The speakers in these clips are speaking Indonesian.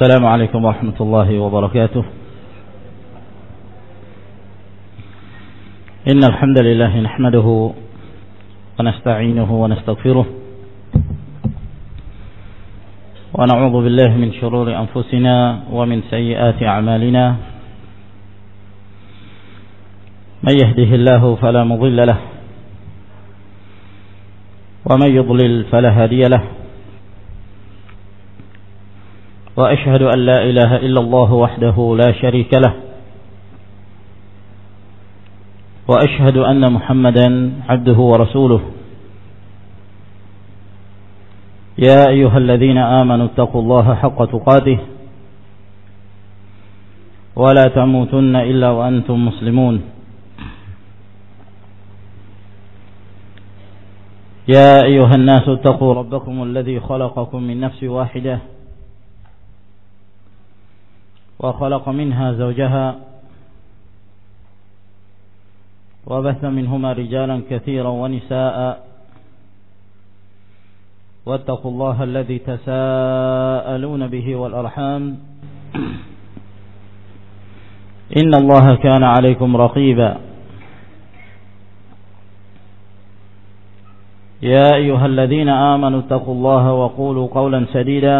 السلام عليكم ورحمة الله وبركاته. إن الحمد لله نحمده ونستعينه ونستغفره ونعوذ بالله من شرور أنفسنا ومن سيئات أعمالنا. من يهده الله فلا مضل له ومن يضلل فلا هادي له. وأشهد أن لا إله إلا الله وحده لا شريك له. وأشهد أن محمدا عبده ورسوله. يا أيها الذين آمنوا اتقوا الله حق تقاته ولا تموتن إلا وأنتم مسلمون. يا أيها الناس اتقوا ربكم الذي خلقكم من نفس واحدة وخلق منها زوجها وبث منهما رجالا كثيرا ونساء واتقوا الله الذي تساءلون به والأرحام إن الله كان عليكم رقيبا. يا أيها الذين آمنوا اتقوا الله وقولوا قولا سديدا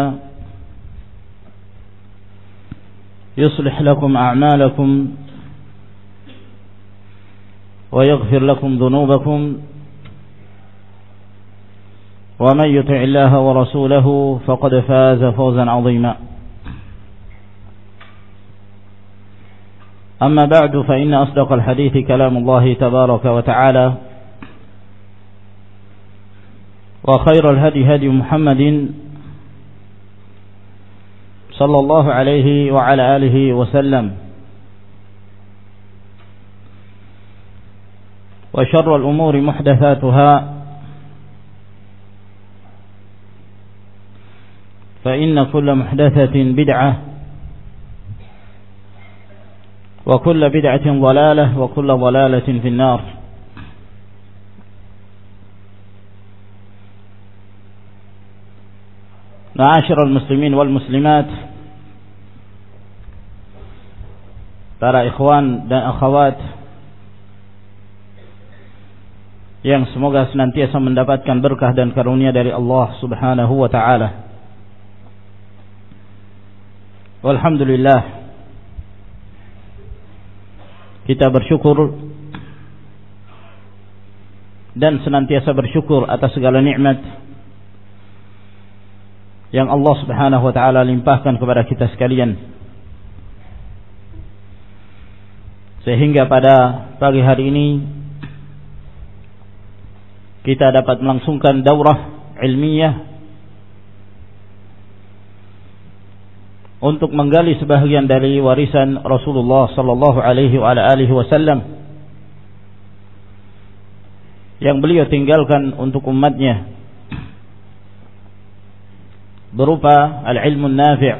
يصلح لكم أعمالكم ويغفر لكم ذنوبكم ومن يطع الله ورسوله فقد فاز فوزا عظيما. أما بعد فإن أصدق الحديث كلام الله تبارك وتعالى وخير الهدي هدي محمد صلى الله عليه وعلى آله وسلم وشر الأمور محدثاتها فإن كل محدثة بدعة وكل بدعة ضلالة وكل ضلالة في النار. Ma'asyiral muslimin wal muslimat, para ikhwan dan akhwat yang semoga senantiasa mendapatkan berkah dan karunia dari Allah Subhanahu wa taala. Walhamdulillah, kita bersyukur dan senantiasa bersyukur atas segala nikmat yang Allah Subhanahu wa taala limpahkan kepada kita sekalian, sehingga pada pagi hari ini kita dapat melangsungkan daurah ilmiah untuk menggali sebahagian dari warisan Rasulullah sallallahu alaihi wasallam yang beliau tinggalkan untuk umatnya, berupa al-ilmu nafi',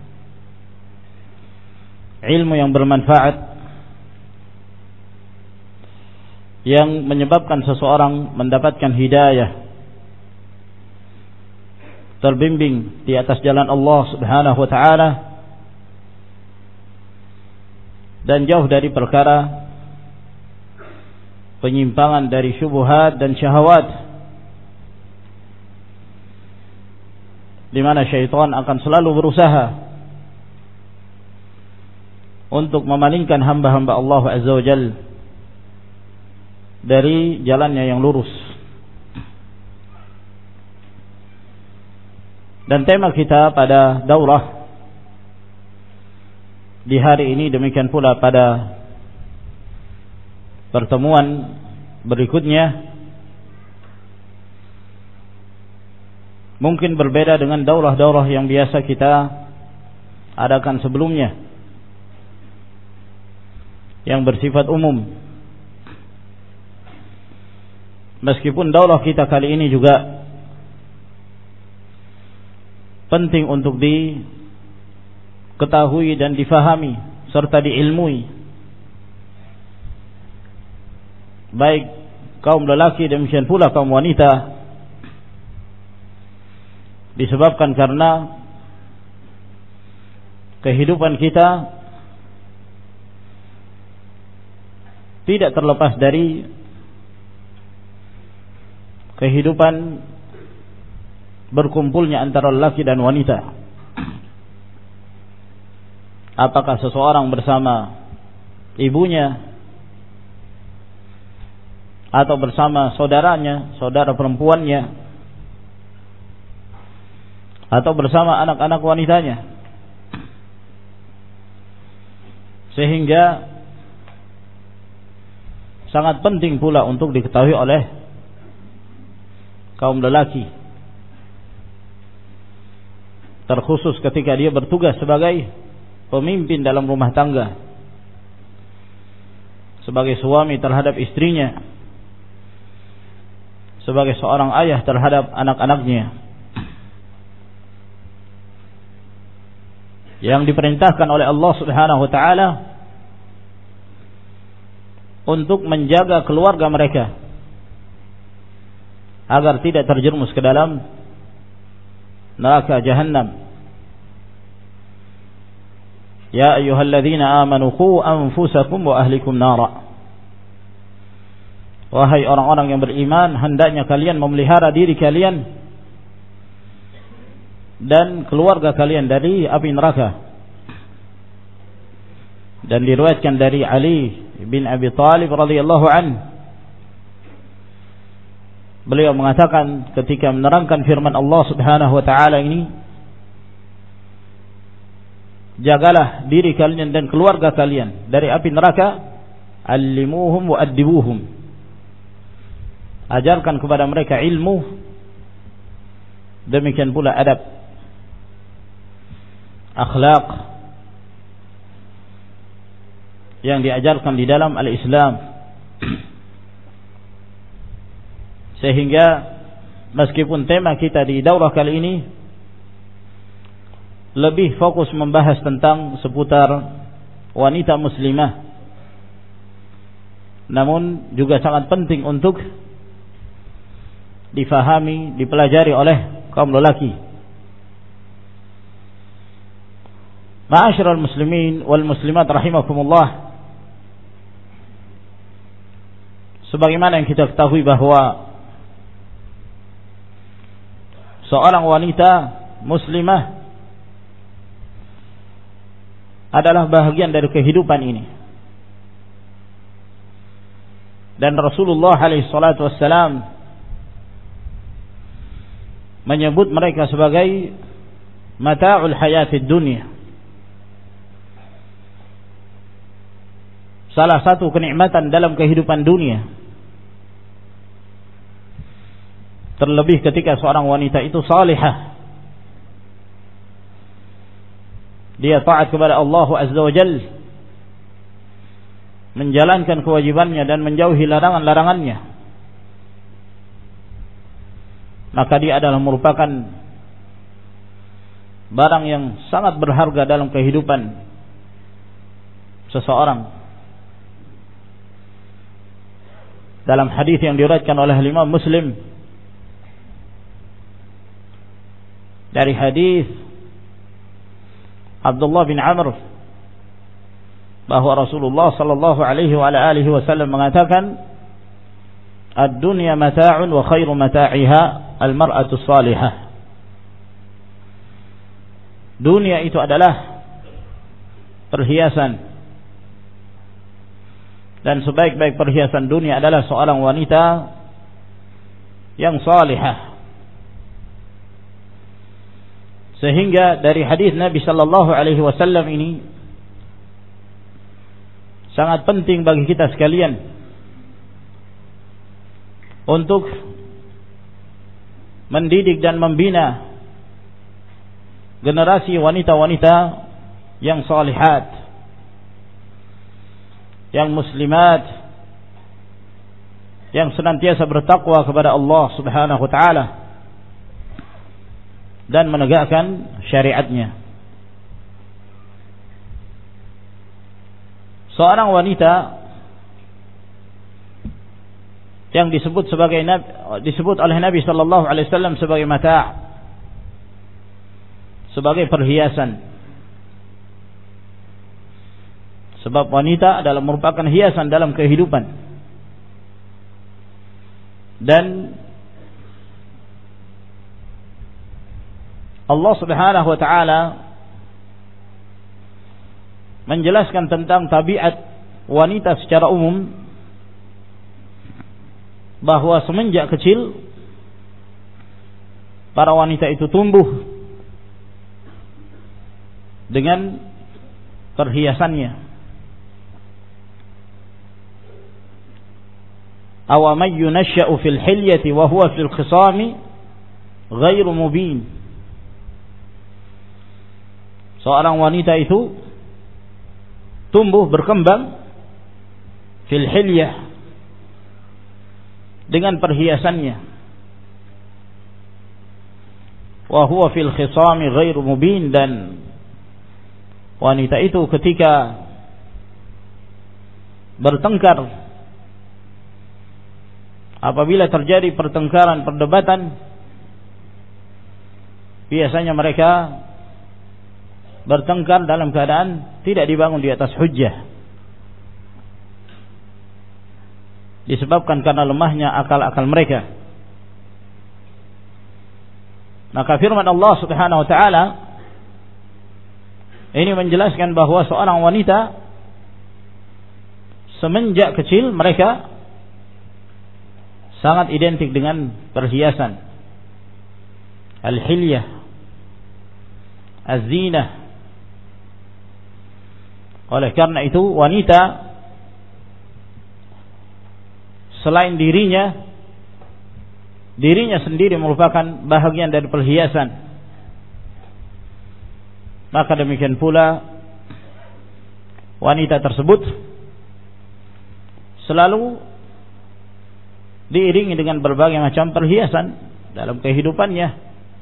ilmu yang bermanfaat yang menyebabkan seseorang mendapatkan hidayah, terbimbing di atas jalan Allah Subhanahu wa taala dan jauh dari perkara penyimpangan dari syubhat dan syahwat, di mana syaitan akan selalu berusaha untuk memalingkan hamba-hamba Allah Azza wa Jalla dari jalannya yang lurus. Dan tema kita pada daurah di hari ini, demikian pula pada pertemuan berikutnya, mungkin berbeda dengan daurah-daurah yang biasa kita adakan sebelumnya, yang bersifat umum. Meskipun daurah kita kali ini juga penting untuk diketahui dan difahami serta diilmui, baik kaum lelaki demikian pula kaum wanita, disebabkan karena kehidupan kita tidak terlepas dari kehidupan berkumpulnya antara lelaki dan wanita. Apakah seseorang bersama ibunya atau bersama saudaranya, saudara perempuannya, atau bersama anak-anak wanitanya. Sehingga sangat penting pula untuk diketahui oleh kaum lelaki, terkhusus ketika dia bertugas sebagai pemimpin dalam rumah tangga, sebagai suami terhadap istrinya, sebagai seorang ayah terhadap anak-anaknya, yang diperintahkan oleh Allah Subhanahu wa taala untuk menjaga keluarga mereka agar tidak terjerumus ke dalam neraka jahannam. Ya ayyuhalladzina amanu qu anfusakum wa ahlikum nara. Wahai orang-orang yang beriman, hendaknya kalian memelihara diri kalian dan keluarga kalian dari api neraka. Dan diriwayatkan dari Ali bin Abi Thalib radhiyallahu anhu, beliau mengatakan ketika menerangkan firman Allah Subhanahu wa taala ini, jagalah diri kalian dan keluarga kalian dari api neraka, allimuhum wa addibuhum, ajarkan kepada mereka ilmu, demikian pula adab, akhlak yang diajarkan di dalam al-Islam. Sehingga meskipun tema kita di daurah kali ini lebih fokus membahas tentang seputar wanita muslimah, namun juga sangat penting untuk difahami, dipelajari oleh kaum lelaki. Ma'asyiral muslimin wal muslimat rahimakumullah, sebagaimana yang kita ketahui bahwa seorang wanita muslimah adalah bahagian dari kehidupan ini. Dan Rasulullah alaihi salatu wassalam menyebut mereka sebagai mata'ul hayatid dunya, salah satu kenikmatan dalam kehidupan dunia. Terlebih ketika seorang wanita itu salihah, dia taat kepada Allah Azza wa Jalla, menjalankan kewajibannya dan menjauhi larangan-larangannya, maka dia adalah merupakan barang yang sangat berharga dalam kehidupan seseorang. Dalam hadis yang diriwayatkan oleh Imam Muslim dari hadis Abdullah bin Amr, bahwa Rasulullah sallallahu alaihi wa alihi wasallam mengatakan, ad-dunya mata'un wa khairu mata'iha al-mar'atu salihah. Dunia itu adalah perhiasan, dan sebaik-baik perhiasan dunia adalah seorang wanita yang salihah. Sehingga dari hadis Nabi sallallahu alaihi wasallam ini sangat penting bagi kita sekalian untuk mendidik dan membina generasi wanita-wanita yang salihat, yang muslimat, yang senantiasa bertakwa kepada Allah Subhanahu wa taala dan menegakkan syariatnya. Seorang wanita yang disebut oleh Nabi sallallahu alaihi wasallam sebagai mata', sebagai perhiasan, Sebab wanita adalah merupakan hiasan dalam kehidupan. Dan Allah Subhanahu wa taala menjelaskan tentang tabiat wanita secara umum, bahwa semenjak kecil para wanita itu tumbuh dengan perhiasannya. Aw may yunasha'u fil hilyati wa huwa fil khisami ghairu mubin. Seorang wanita itu tumbuh berkembang fil hilyah, dengan perhiasannya, wa huwa fil khisami ghairu mubin, dan wanita itu ketika bertengkar, apabila terjadi pertengkaran, perdebatan, biasanya mereka bertengkar dalam keadaan tidak dibangun di atas hujjah, disebabkan karena lemahnya akal-akal mereka. Maka firman Allah Subhanahu wa taala ini menjelaskan bahwa seorang wanita semenjak kecil mereka sangat identik dengan perhiasan, al-hilyah, az-zinah. Oleh karena itu wanita selain dirinya sendiri merupakan bahagian dari perhiasan, maka demikian pula wanita tersebut selalu diiringi dengan berbagai macam perhiasan dalam kehidupannya,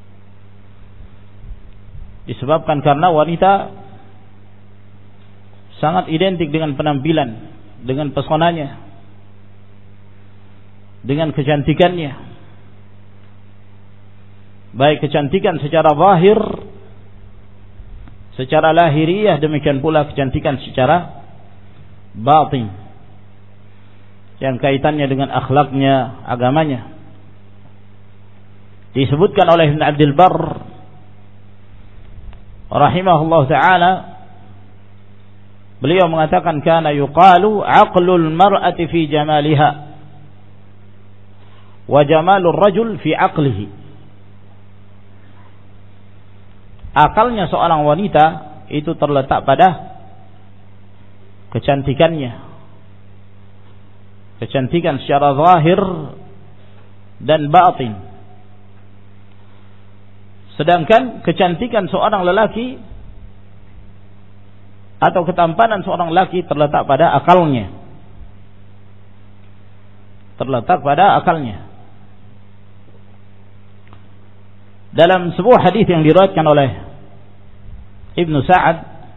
disebabkan karena wanita sangat identik dengan penampilan, dengan pesonanya, dengan kecantikannya, baik kecantikan secara zahir, secara lahiriah, demikian pula kecantikan secara batin, yang kaitannya dengan akhlaknya, agamanya. Disebutkan oleh Ibn Abdul Barr rahimahullah ta'ala, beliau mengatakan, kana yuqalu aqlul mar'ati fi jamaliha wa jamalur rajul fi aqlihi. Akalnya seorang wanita itu terletak pada kecantikannya, kecantikan secara zahir dan batin. Sedangkan kecantikan seorang lelaki atau ketampanan seorang lelaki terletak pada akalnya. Terletak pada akalnya. Dalam sebuah hadis yang diriwayatkan oleh Ibnu Sa'ad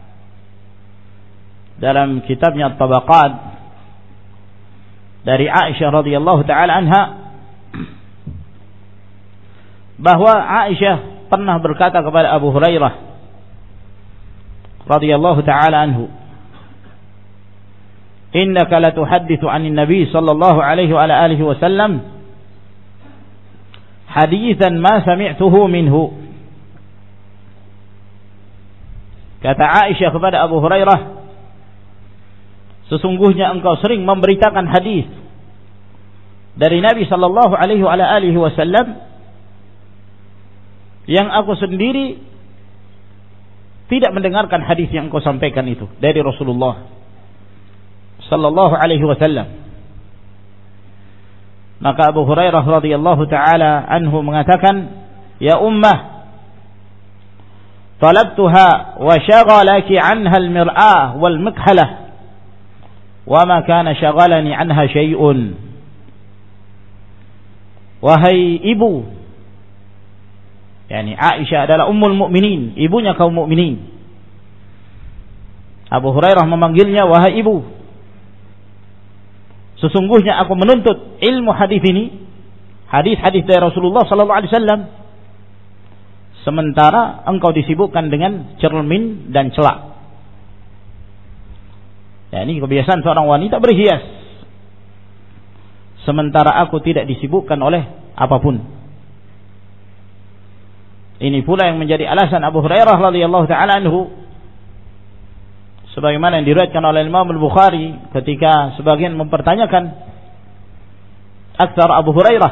dalam kitabnya At-Tabaqat dari Aisyah radhiyallahu taala anha, bahwa Aisyah pernah berkata kepada Abu Hurairah radhiyallahu taala anhu, innaka la tuhadditsu 'anil nabi sallallahu alaihi wa ala alihi wasallam haditsan ma sami'tuhu minhu. Kata Aisyah kepada Abu Hurairah, sesungguhnya engkau sering memberitakan hadis dari Nabi sallallahu alaihi wa ala alihi wasallam yang aku sendiri tidak mendengarkan hadis yang engkau sampaikan itu dari Rasulullah sallallahu alaihi wasallam. Maka Abu Hurairah radhiyallahu taala anhu mengatakan, ya ummah, talabtuha wa shaghalaki anha al-mir'ah wal mikhalah wa ma kana shaghalani anha syai'un. Wahai ibu, yani Aisyah adalah ummul mukminin, ibunya kaum mukminin. Abu Hurairah memanggilnya wahai ibu. Sesungguhnya aku menuntut ilmu hadis ini, hadis-hadis dari Rasulullah sallallahu alaihi wasallam, sementara engkau disibukkan dengan cermin dan celak. Ya, ini kebiasaan seorang wanita berhias, sementara aku tidak disibukkan oleh apapun. Ini pula yang menjadi alasan Abu Hurairah radhiyallahu taala anhu, sebagaimana yang diriwayatkan oleh Imam Al-Bukhari ketika sebagian mempertanyakan aktsar Abu Hurairah,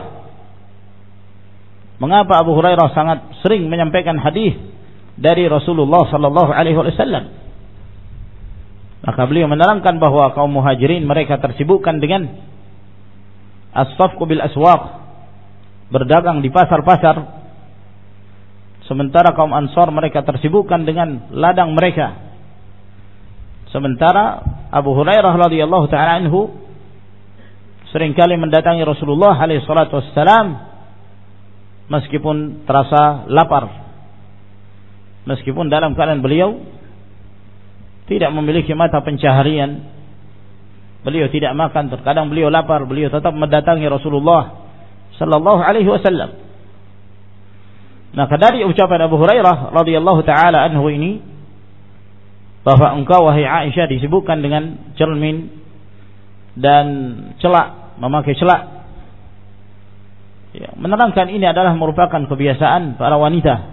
mengapa Abu Hurairah sangat sering menyampaikan hadis dari Rasulullah sallallahu alaihi wasallam. Maka beliau menerangkan bahwa kaum muhajirin mereka tersibukkan dengan as-safqu bil aswaq, berdagang di pasar-pasar, sementara kaum Ansar mereka tersibukkan dengan ladang mereka. Sementara Abu Hurairah radhiyallahu taala anhu seringkali mendatangi Rasulullah alaihi salatu wassalam meskipun terasa lapar, meskipun dalam keadaan beliau tidak memiliki mata pencaharian, beliau tidak makan, terkadang beliau lapar, beliau tetap mendatangi Rasulullah sallallahu alaihi wasallam. Maka dari ucapan Abu Hurairah radhiyallahu taala anhu ini, bahwa engkau wahai Aisyah disibukkan dengan cermin dan celak, memakai celak, ya, menerangkan ini adalah merupakan kebiasaan para wanita.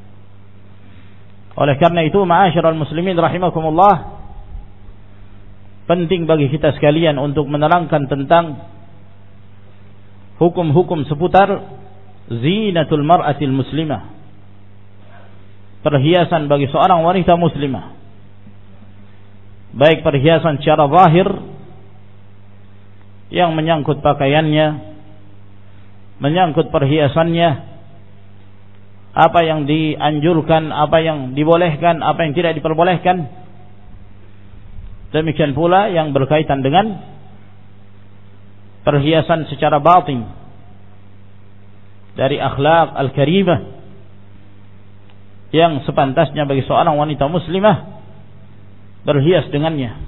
Oleh karena itu, ma'asyiral muslimin rahimakumullah, penting bagi kita sekalian untuk menerangkan tentang hukum-hukum seputar zinatul mar'atil muslimah, perhiasan bagi seorang wanita muslimah, baik perhiasan secara zahir yang menyangkut pakaiannya, menyangkut perhiasannya, apa yang dianjurkan, apa yang dibolehkan, apa yang tidak diperbolehkan. Demikian pula yang berkaitan dengan perhiasan secara batin dari akhlak al-karimah yang sepantasnya bagi seorang wanita muslimah berhias dengannya.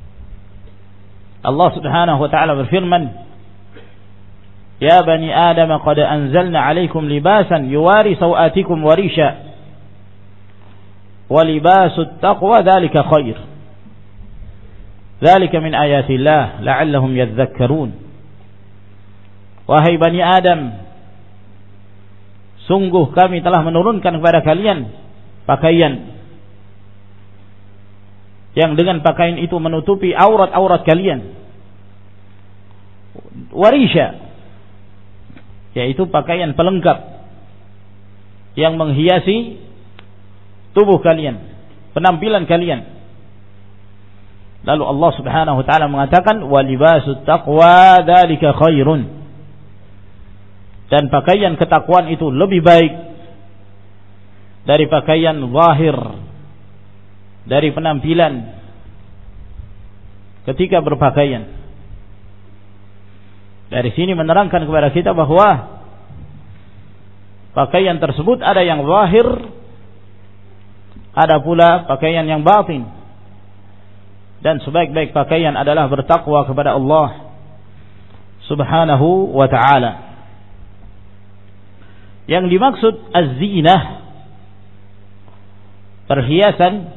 Allah Subhanahu wa taala berfirman, Ya bani Adam qad anzalna 'alaikum libasan yuwari sawatikum wa risha wa libasut taqwa dzalika khair. Dzalika min ayatillah la'allahum yadhakkarun. Wahai bani Adam, sungguh kami telah menurunkan kepada kalian pakaian yang dengan pakaian itu menutupi aurat-aurat kalian. Warisha, yaitu pakaian pelengkap yang menghiasi tubuh kalian, penampilan kalian. Lalu Allah Subhanahu wa taala mengatakan wa libasut taqwa dzalika khairun, dan pakaian ketakwaan itu lebih baik dari pakaian zahir, dari penampilan ketika berpakaian. Dari sini menerangkan kepada kita bahwa pakaian tersebut ada yang zahir, ada pula pakaian yang batin. Dan sebaik-baik pakaian adalah bertakwa kepada Allah Subhanahu wa ta'ala. Yang dimaksud az-zinah, perhiasan,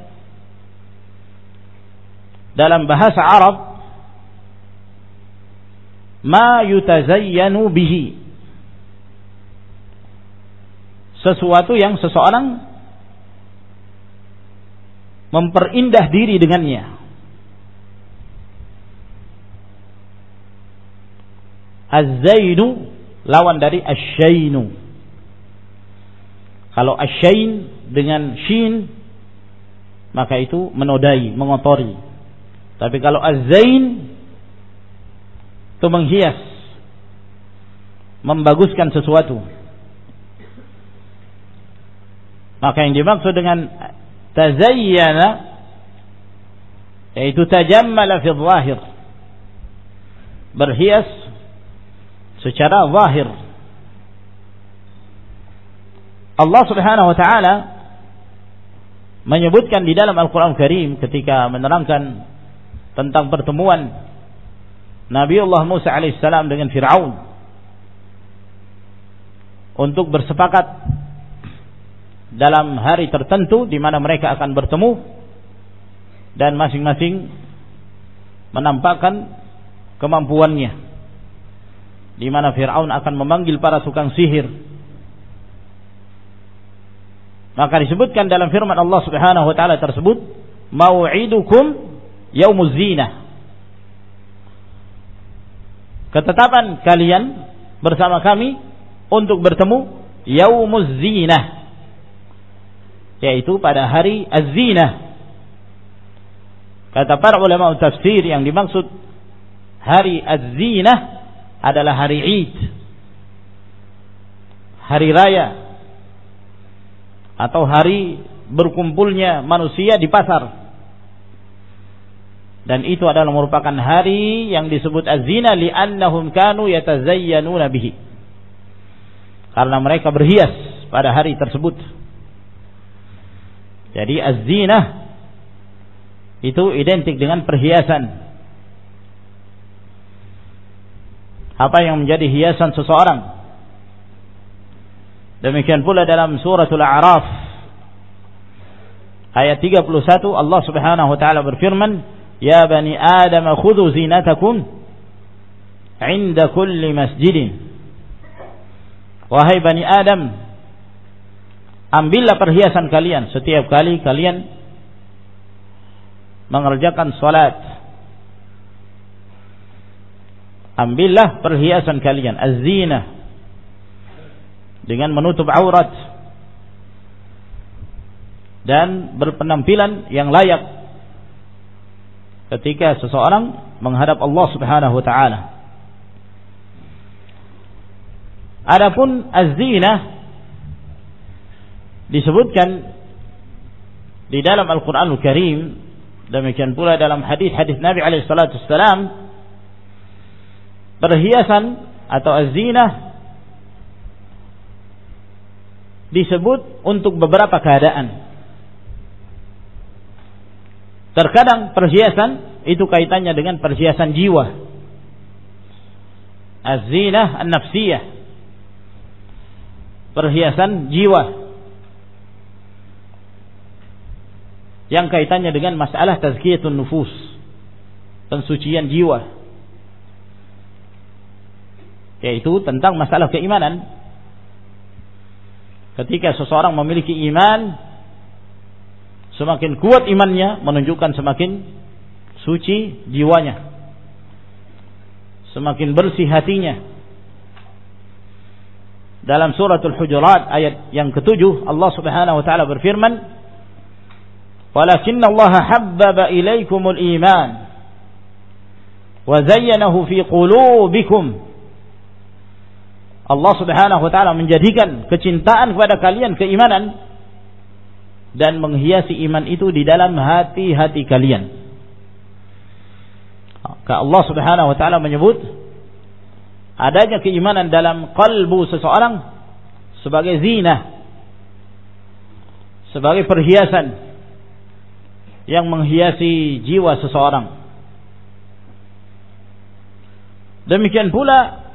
dalam bahasa Arab ma yutazayyanu bihi, sesuatu yang seseorang memperindah diri dengannya. Az-zainu lawan dari asy-syainu. Kalau asy-syain dengan shin maka itu menodai, mengotori. Tapi kalau az-zain itu menghias, membaguskan sesuatu. Maka yang dimaksud dengan tazayyana yaitu tajammala fi dhahir, berhias secara zahir. Allah Subhanahu wa taala menyebutkan di dalam Al-Qur'an Karim ketika menerangkan tentang pertemuan Nabiullah Musa alaihissalam dengan Fir'aun untuk bersepakat dalam hari tertentu di mana mereka akan bertemu, dan masing-masing menampakkan kemampuannya, di mana Fir'aun akan memanggil para tukang sihir. Maka disebutkan dalam firman Allah Subhanahu wa taala tersebut, mau'idukum yaumuz zinah. Ketetapan kalian bersama kami untuk bertemu yaumuz zinah, yaitu pada hari az-zinah. Kata para ulama tafsir, yang dimaksud hari az-zinah adalah hari Id, hari raya, atau hari berkumpulnya manusia di pasar. Dan itu adalah merupakan hari yang disebut az-zina li'annahum kanu yatazayyanuna bihi, karena mereka berhias pada hari tersebut. Jadi az-zina itu identik dengan perhiasan. Apa yang menjadi hiasan seseorang. Demikian pula dalam suratul A'raf ayat 31 Allah Subhanahu wa taala berfirman, ya bani Adam khudhu zinatakum 'inda kulli masjidin. Wahai bani Adam, ambillah perhiasan kalian setiap kali kalian mengerjakan salat. Ambillah perhiasan kalian, az-zinah, dengan menutup aurat dan berpenampilan yang layak ketika seseorang menghadap Allah Subhanahu wa taala. Adapun az-zinah disebutkan di dalam Al-Qur'anul Karim, demikian pula dalam hadis-hadis Nabi alaihi salatu wassalam. Perhiasan atau az-zinah disebut untuk beberapa keadaan. Terkadang perhiasan itu kaitannya dengan perhiasan jiwa, az-zinah an-nafsiyah, perhiasan jiwa yang kaitannya dengan masalah tazkiyatun nufus, pensucian jiwa, yaitu tentang masalah keimanan. Ketika seseorang memiliki iman, semakin kuat imannya menunjukkan semakin suci jiwanya, semakin bersih hatinya. Dalam suratul Hujurat ayat yang ke-7 Allah Subhanahu wa taala berfirman, walakinna Allah habbaba ilaikumul iman wa zayyanahu fi qulubikum. Allah Subhanahu wa taala menjadikan kecintaan kepada kalian keimanan dan menghiasi iman itu di dalam hati-hati kalian. Maka Allah Subhanahu wa taala menyebut adanya keimanan dalam kalbu seseorang sebagai zinah, sebagai perhiasan yang menghiasi jiwa seseorang. Demikian pula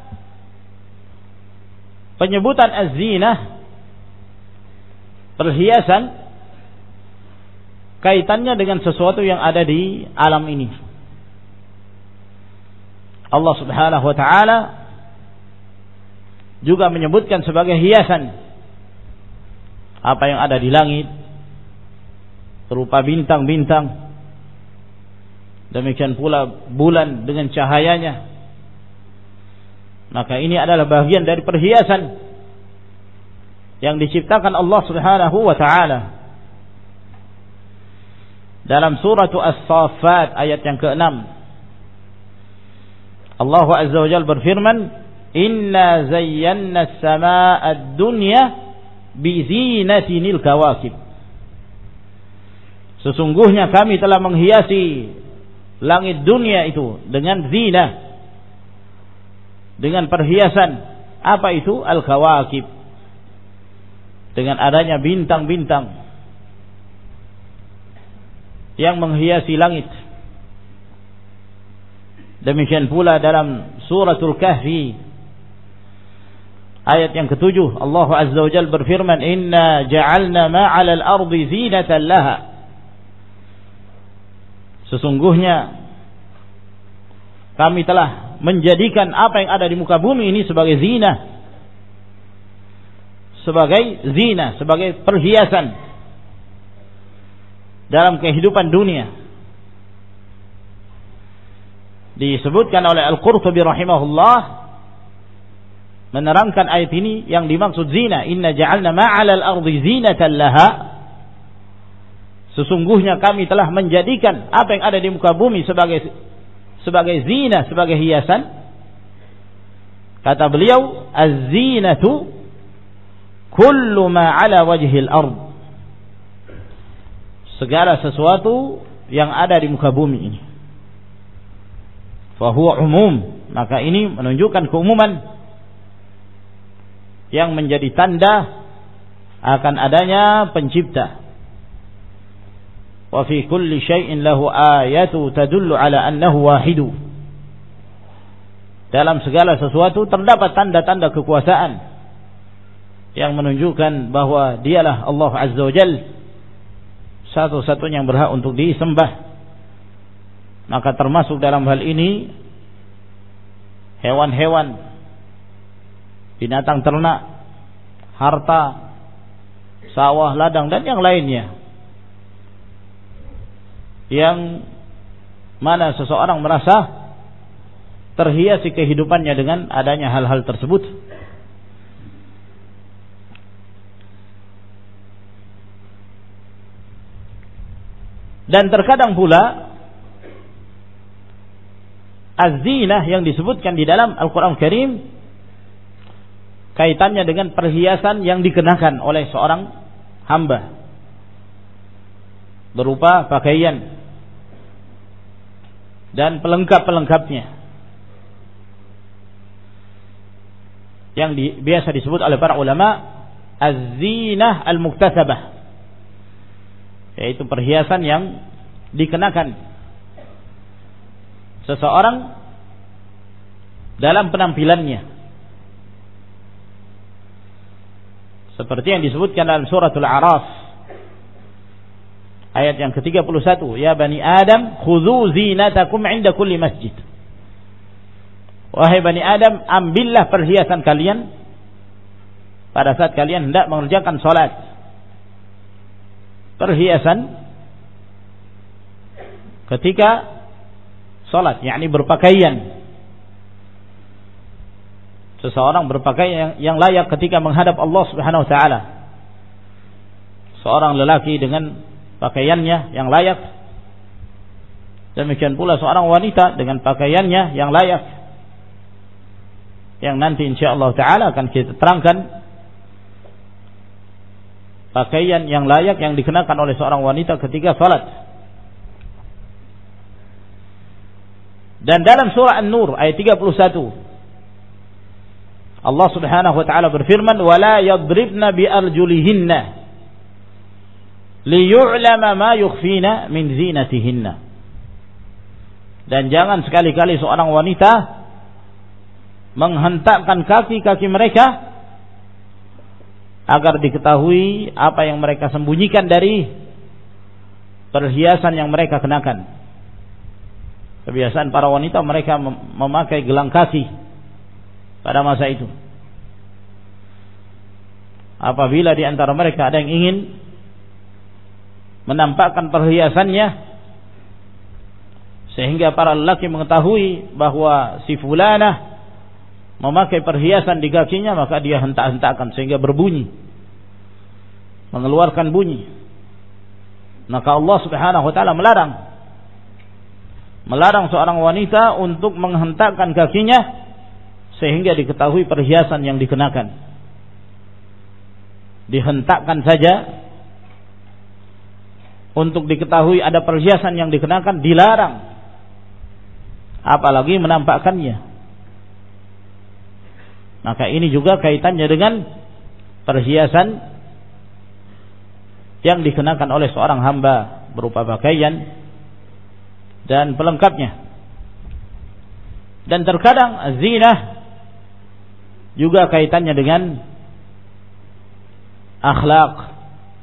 penyebutan az-zinah, perhiasan, kaitannya dengan sesuatu yang ada di alam ini. Allah Subhanahu wa taala juga menyebutkan sebagai hiasan apa yang ada di langit berupa bintang-bintang, demikian pula bulan dengan cahayanya. Maka ini adalah bagian dari perhiasan yang diciptakan Allah Subhanahu wa taala. Dalam surah As-Saffat ayat yang ke-6 Allah Azza wa Jalla berfirman, inna zayyana as-samaa'a ad-dunya bi zinatinil kawakib. Sesungguhnya kami telah menghiasi langit dunia itu dengan zina, dengan perhiasan. Apa itu? Al-kawakib, dengan adanya bintang-bintang yang menghiasi langit. Demikian pula dalam suratul Kahfi ayat yang ke-7 Allah Azza wa Jalla berfirman, inna ja'alna ma'ala al-ardi zinatan laha. Sesungguhnya kami telah menjadikan apa yang ada di muka bumi ini sebagai zina, sebagai perhiasan dalam kehidupan dunia. Disebutkan oleh Al-Qurtubi rahimahullah menerangkan ayat ini yang dimaksud zina, inna ja'alna ma'alal ardi zinatan laha, sesungguhnya kami telah menjadikan apa yang ada di muka bumi sebagai zina, sebagai hiasan. Kata beliau, az-zinatu kullu ma 'ala wajhil ard, segala sesuatu yang ada di muka bumi ini. Fahuwa umum, maka ini menunjukkan keumuman yang menjadi tanda akan adanya pencipta. Wa fi kulli syai'in lahu ayatu tadullu ala annahu wahidu, dalam segala sesuatu terdapat tanda-tanda kekuasaan yang menunjukkan bahwa dialah Allah Azza wa Jalla, satu-satunya yang berhak untuk disembah. Maka termasuk dalam hal ini hewan-hewan, binatang ternak, harta, sawah, ladang dan yang lainnya, yang mana seseorang merasa terhiasi kehidupannya dengan adanya hal-hal tersebut. Dan terkadang pula az-zinah yang disebutkan di dalam Al-Quran Karim kaitannya dengan perhiasan yang dikenakan oleh seorang hamba berupa pakaian dan pelengkap-pelengkapnya yang biasa disebut oleh para ulama az-zinah al-muktasabah, yaitu perhiasan yang dikenakan seseorang dalam penampilannya, seperti yang disebutkan dalam suratul A'raf ayat yang ke-31, ya bani Adam khudhu zinatakum 'inda kulli masjid, wahai bani Adam, ambillah perhiasan kalian pada saat kalian hendak mengerjakan salat. Perhiasan ketika salat, yakni berpakaian. Seseorang berpakaian yang layak ketika menghadap Allah Subhanahu wa taala. Seorang lelaki dengan pakaiannya yang layak, demikian pula seorang wanita dengan pakaiannya yang layak, yang nanti insyaallah taala akan kita terangkan pakaian yang layak yang dikenakan oleh seorang wanita ketika salat. Dan dalam surah An-Nur ayat 31 Allah Subhanahu wa taala berfirman, "Wala yadribna bi arjulihinna liyu'lama ma yukhfina min zinatihinna." Dan jangan sekali-kali seorang wanita menghentakkan kaki-kaki mereka agar diketahui apa yang mereka sembunyikan dari perhiasan yang mereka kenakan. Kebiasaan para wanita, mereka memakai gelang kaki pada masa itu. Apabila di antara mereka ada yang ingin menampakkan perhiasannya sehingga para lelaki mengetahui bahwa si fulanah memakai perhiasan di kakinya, maka dia hentak-hentakkan sehingga berbunyi, mengeluarkan bunyi. Maka Allah Subhanahu wa taala melarang seorang wanita untuk menghentakkan kakinya sehingga diketahui perhiasan yang dikenakan. Dihentakkan saja untuk diketahui ada perhiasan yang dikenakan dilarang, apalagi menampakkannya. Maka ini juga kaitannya dengan perhiasan yang dikenakan oleh seorang hamba berupa pakaian dan pelengkapnya. Dan terkadang zinah juga kaitannya dengan akhlak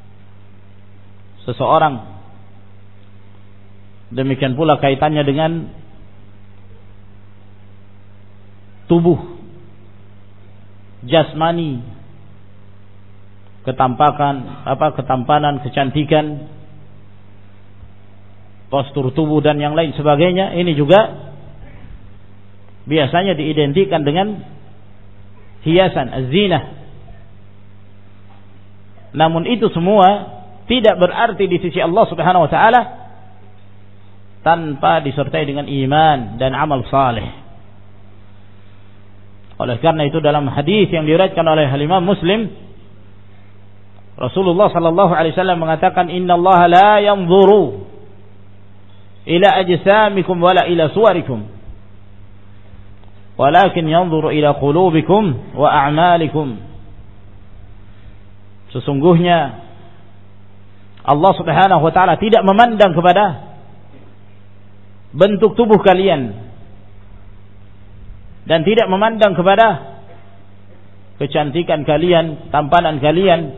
seseorang. Demikian pula kaitannya dengan tubuh, jasmani, ketampanan, kecantikan, postur tubuh dan yang lain sebagainya, ini juga biasanya diidentikan dengan hiasan, az-zinah. Namun itu semua tidak berarti di sisi Allah Subhanahu wa taala tanpa disertai dengan iman dan amal saleh. Oleh karena itu dalam hadis yang diriwayatkan oleh Imam Muslim, Rasulullah sallallahu alaihi wasallam mengatakan, "Innallaha la yanzuru ila ajsamikum wala ila suwarikum, walakin yanzuru ila qulubikum wa a'malikum." Sesungguhnya Allah Subhanahu wa taala tidak memandang kepada bentuk tubuh kalian dan tidak memandang kepada kecantikan kalian, tampanan kalian,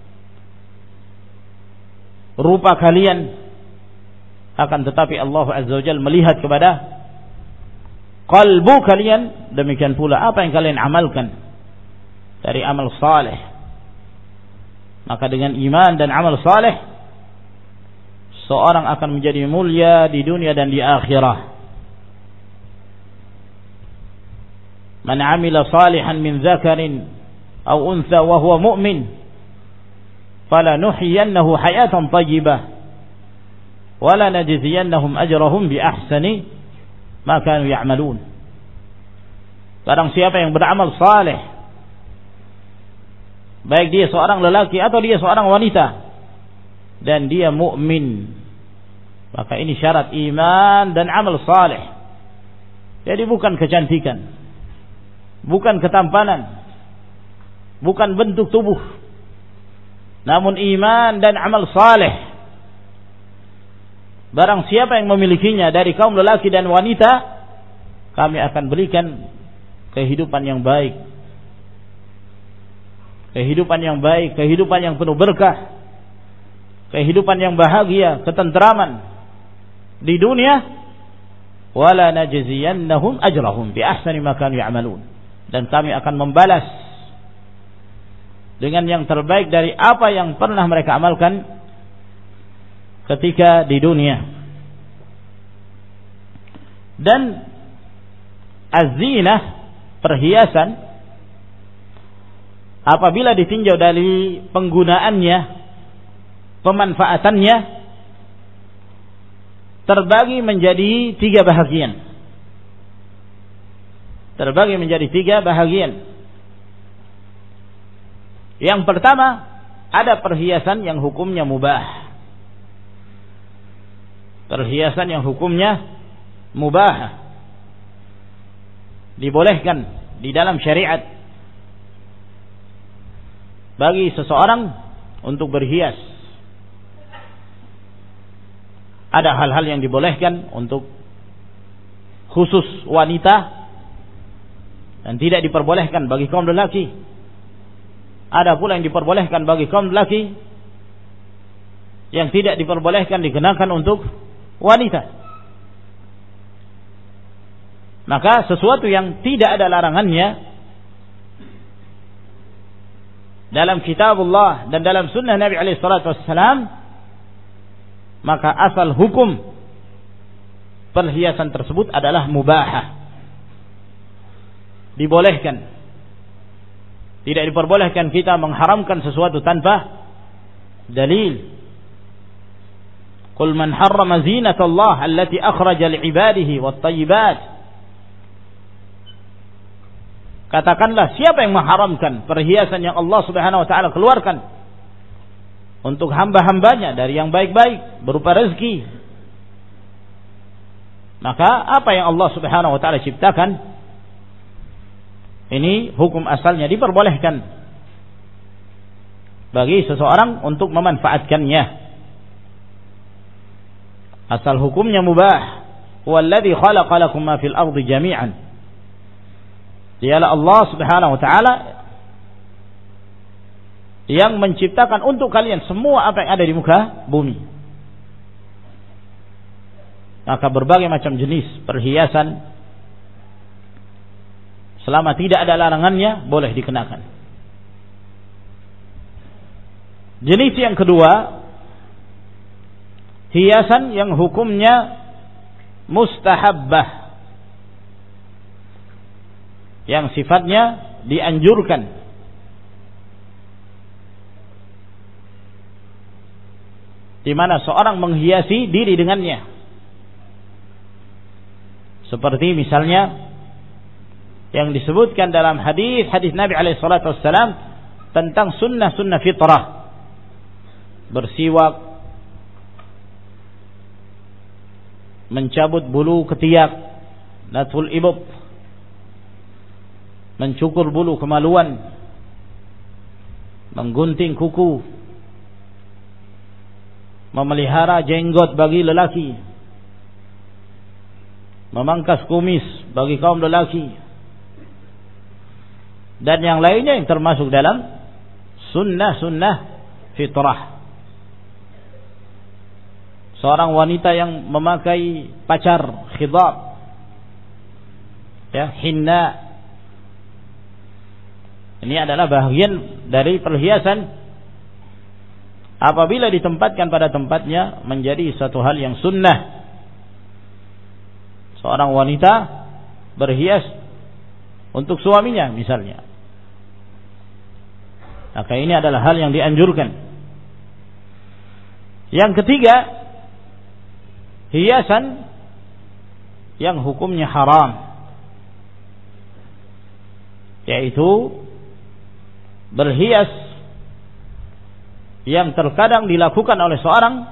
rupa kalian, akan tetapi Allah Azza wa Jalla melihat kepada qalbu kalian, demikian pula apa yang kalian amalkan dari amal saleh. Maka dengan iman dan amal saleh seorang akan menjadi mulia di dunia dan di akhirat. Man 'amila salihan min dzakarin aw untha wa huwa mu'min falanuhyiyannahu hayatan thayyibah wa lanajziyannahum ajrahum bi ahsani ma kanu ya'malun. Barang siapa yang beramal saleh, baik dia seorang lelaki atau dia seorang wanita, dan dia mukmin, maka ini syarat iman dan amal saleh. Jadi bukan kecantikan, bukan ketampanan, bukan bentuk tubuh, namun iman dan amal saleh. Barang siapa yang memilikinya dari kaum lelaki dan wanita, kami akan berikan kehidupan yang baik, kehidupan yang baik, kehidupan yang penuh berkah, kehidupan yang bahagia, ketentraman di dunia. Wala najziyannahum ajrahum bi ahsani ma kanu ya'malun, dan kami akan membalas dengan yang terbaik dari apa yang pernah mereka amalkan ketika di dunia. Dan az-zinah, perhiasan, apabila ditinjau dari penggunaannya, pemanfaatannya, terbagi menjadi 3 bahagian. Terbagi menjadi 3 bahagian. Yang pertama, ada perhiasan yang hukumnya mubah. Perhiasan yang hukumnya mubah, dibolehkan di dalam syariat bagi seseorang untuk berhias. Ada hal-hal yang dibolehkan untuk khusus wanita dan tidak diperbolehkan bagi kaum lelaki. Ada pula yang diperbolehkan bagi kaum lelaki, yang tidak diperbolehkan dikenakan untuk wanita. Maka sesuatu yang tidak ada larangannya dalam kitabullah dan dalam sunnah Nabi alaihi salatu wassalam, maka asal hukum perhiasan tersebut adalah mubahah, dibolehkan. Tidak diperbolehkan kita mengharamkan sesuatu tanpa dalil. Qul man harrama zinatallah allati akhraja li'ibadihi wat-thayyibat. Katakanlah, siapa yang mengharamkan perhiasan yang Allah Subhanahu wa taala keluarkan untuk hamba-hambanya dari yang baik-baik berupa rezeki? Maka apa yang Allah Subhanahu wa taala ciptakan, ini hukum asalnya diperbolehkan bagi seseorang untuk memanfaatkannya. Asal hukumnya mubah. Walladzi khalaqa lakum ma fil ardi jami'an. Dialah Allah Subhanahu wa taala yang menciptakan untuk kalian semua apa yang ada di muka bumi. Maka berbagai macam jenis perhiasan Selama tidak ada larangannya, boleh dikenakan. Jenis yang kedua, hiasan yang hukumnya mustahabbah, yang sifatnya dianjurkan. Di mana seorang menghiasi diri dengannya. Seperti misalnya yang disebutkan dalam hadis Nabi alaihi salatu wassalam tentang sunnah-sunnah fitrah. Bersiwak, mencabut bulu ketiak, natful ibab, mencukur bulu kemaluan, menggunting kuku, memelihara jenggot bagi lelaki, memangkas kumis bagi kaum lelaki, dan yang lainnya yang termasuk dalam sunnah-sunnah fitrah. Seorang wanita yang memakai pacar, khidab, ya, hinna, ini adalah bahagian dari perhiasan. Apabila ditempatkan pada tempatnya, menjadi satu hal yang sunnah. Seorang wanita berhias untuk suaminya misalnya, maka ini adalah hal yang dianjurkan. Yang ketiga, hiasan yang hukumnya haram, yaitu berhias yang terkadang dilakukan oleh seorang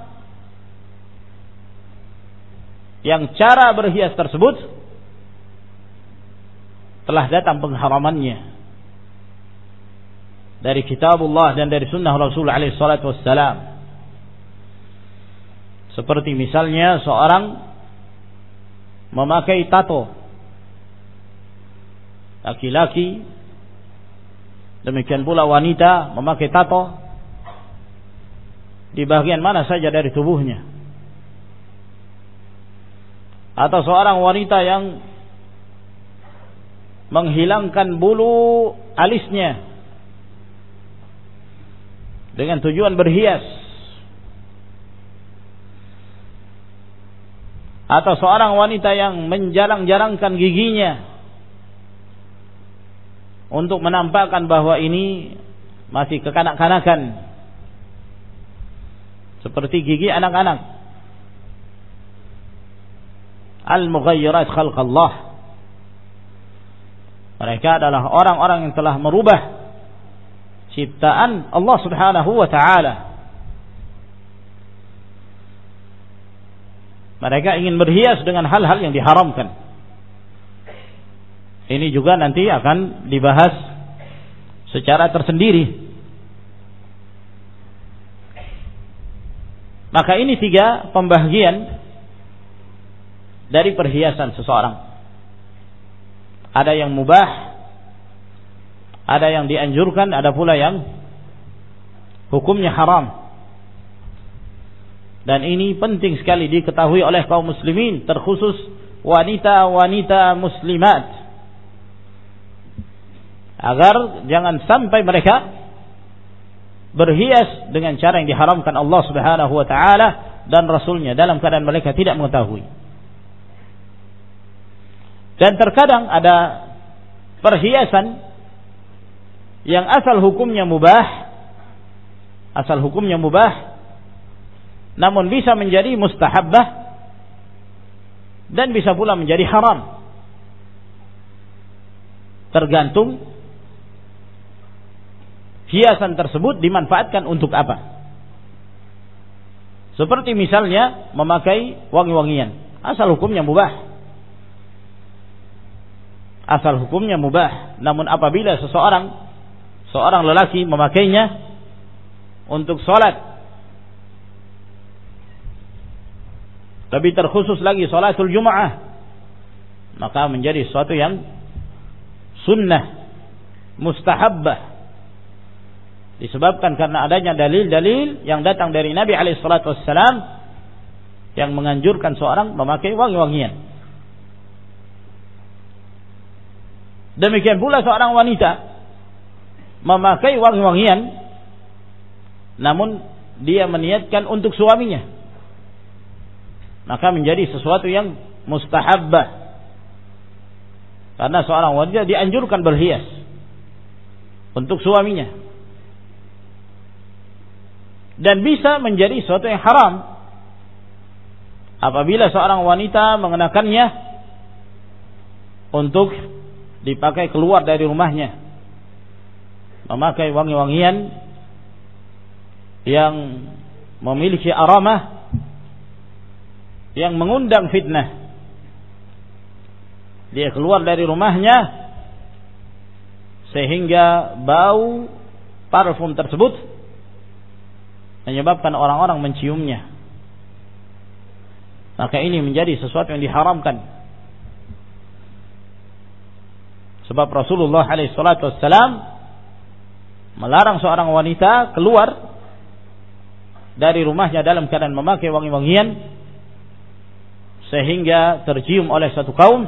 yang cara berhias tersebut telah datang pengharamannya dari kitabullah dan dari sunnah Rasul alaihi salatu wassalam. Seperti misalnya seorang memakai tato, laki-laki, demikian pula wanita memakai tato di bagian mana saja dari tubuhnya. Atau seorang wanita yang menghilangkan bulu alisnya dengan tujuan berhias. Atau seorang wanita yang menjarang-jarangkan giginya untuk menampakkan bahwa ini masih kekanak-kanakan, seperti gigi anak-anak. Al-mughayyirat khalqallah, mereka adalah orang-orang yang telah merubah ciptaan Allah Subhanahu wa ta'ala. Mereka ingin berhias dengan hal-hal yang diharamkan. Ini juga nanti akan dibahas secara tersendiri. Maka ini 3 pembagian dari perhiasan seseorang. Ada yang mubah, ada yang dianjurkan, ada pula yang hukumnya haram. Dan ini penting sekali diketahui oleh kaum muslimin, terkhusus wanita-wanita muslimat, agar jangan sampai mereka berhias dengan cara yang diharamkan Allah Subhanahu wa ta'ala dan Rasulnya dalam keadaan mereka tidak mengetahui. Dan terkadang ada perhiasan yang asal hukumnya mubah, namun bisa menjadi mustahabbah dan bisa pula menjadi haram, tergantung hiasan tersebut dimanfaatkan untuk apa. Seperti misalnya memakai wangi-wangian, asal hukumnya mubah, namun apabila seorang lelaki memakainya untuk sholat, lebih terkhusus lagi sholatul Jum'ah, maka menjadi sesuatu yang sunnah, mustahabbah, disebabkan karena adanya dalil-dalil yang datang dari Nabi alaihi salatu wassalam yang menganjurkan seorang memakai wangi-wangian. Demikian pula seorang wanita memakai wangi-wangian namun dia meniatkan untuk suaminya, maka menjadi sesuatu yang mustahabbah, karena seorang wanita dianjurkan berhias untuk suaminya, dan bisa menjadi sesuatu yang haram apabila seorang wanita mengenakannya untuk dipakai keluar dari rumahnya, memakai wangi-wangian yang memiliki aramah yang mengundang fitnah. Dia keluar dari rumahnya sehingga bau parfum tersebut menyebabkan orang-orang menciumnya, maka ini menjadi sesuatu yang diharamkan. Sebab Rasulullah SAW melarang seorang wanita keluar dari rumahnya dalam keadaan memakai wangi-wangian sehingga tercium oleh satu kaum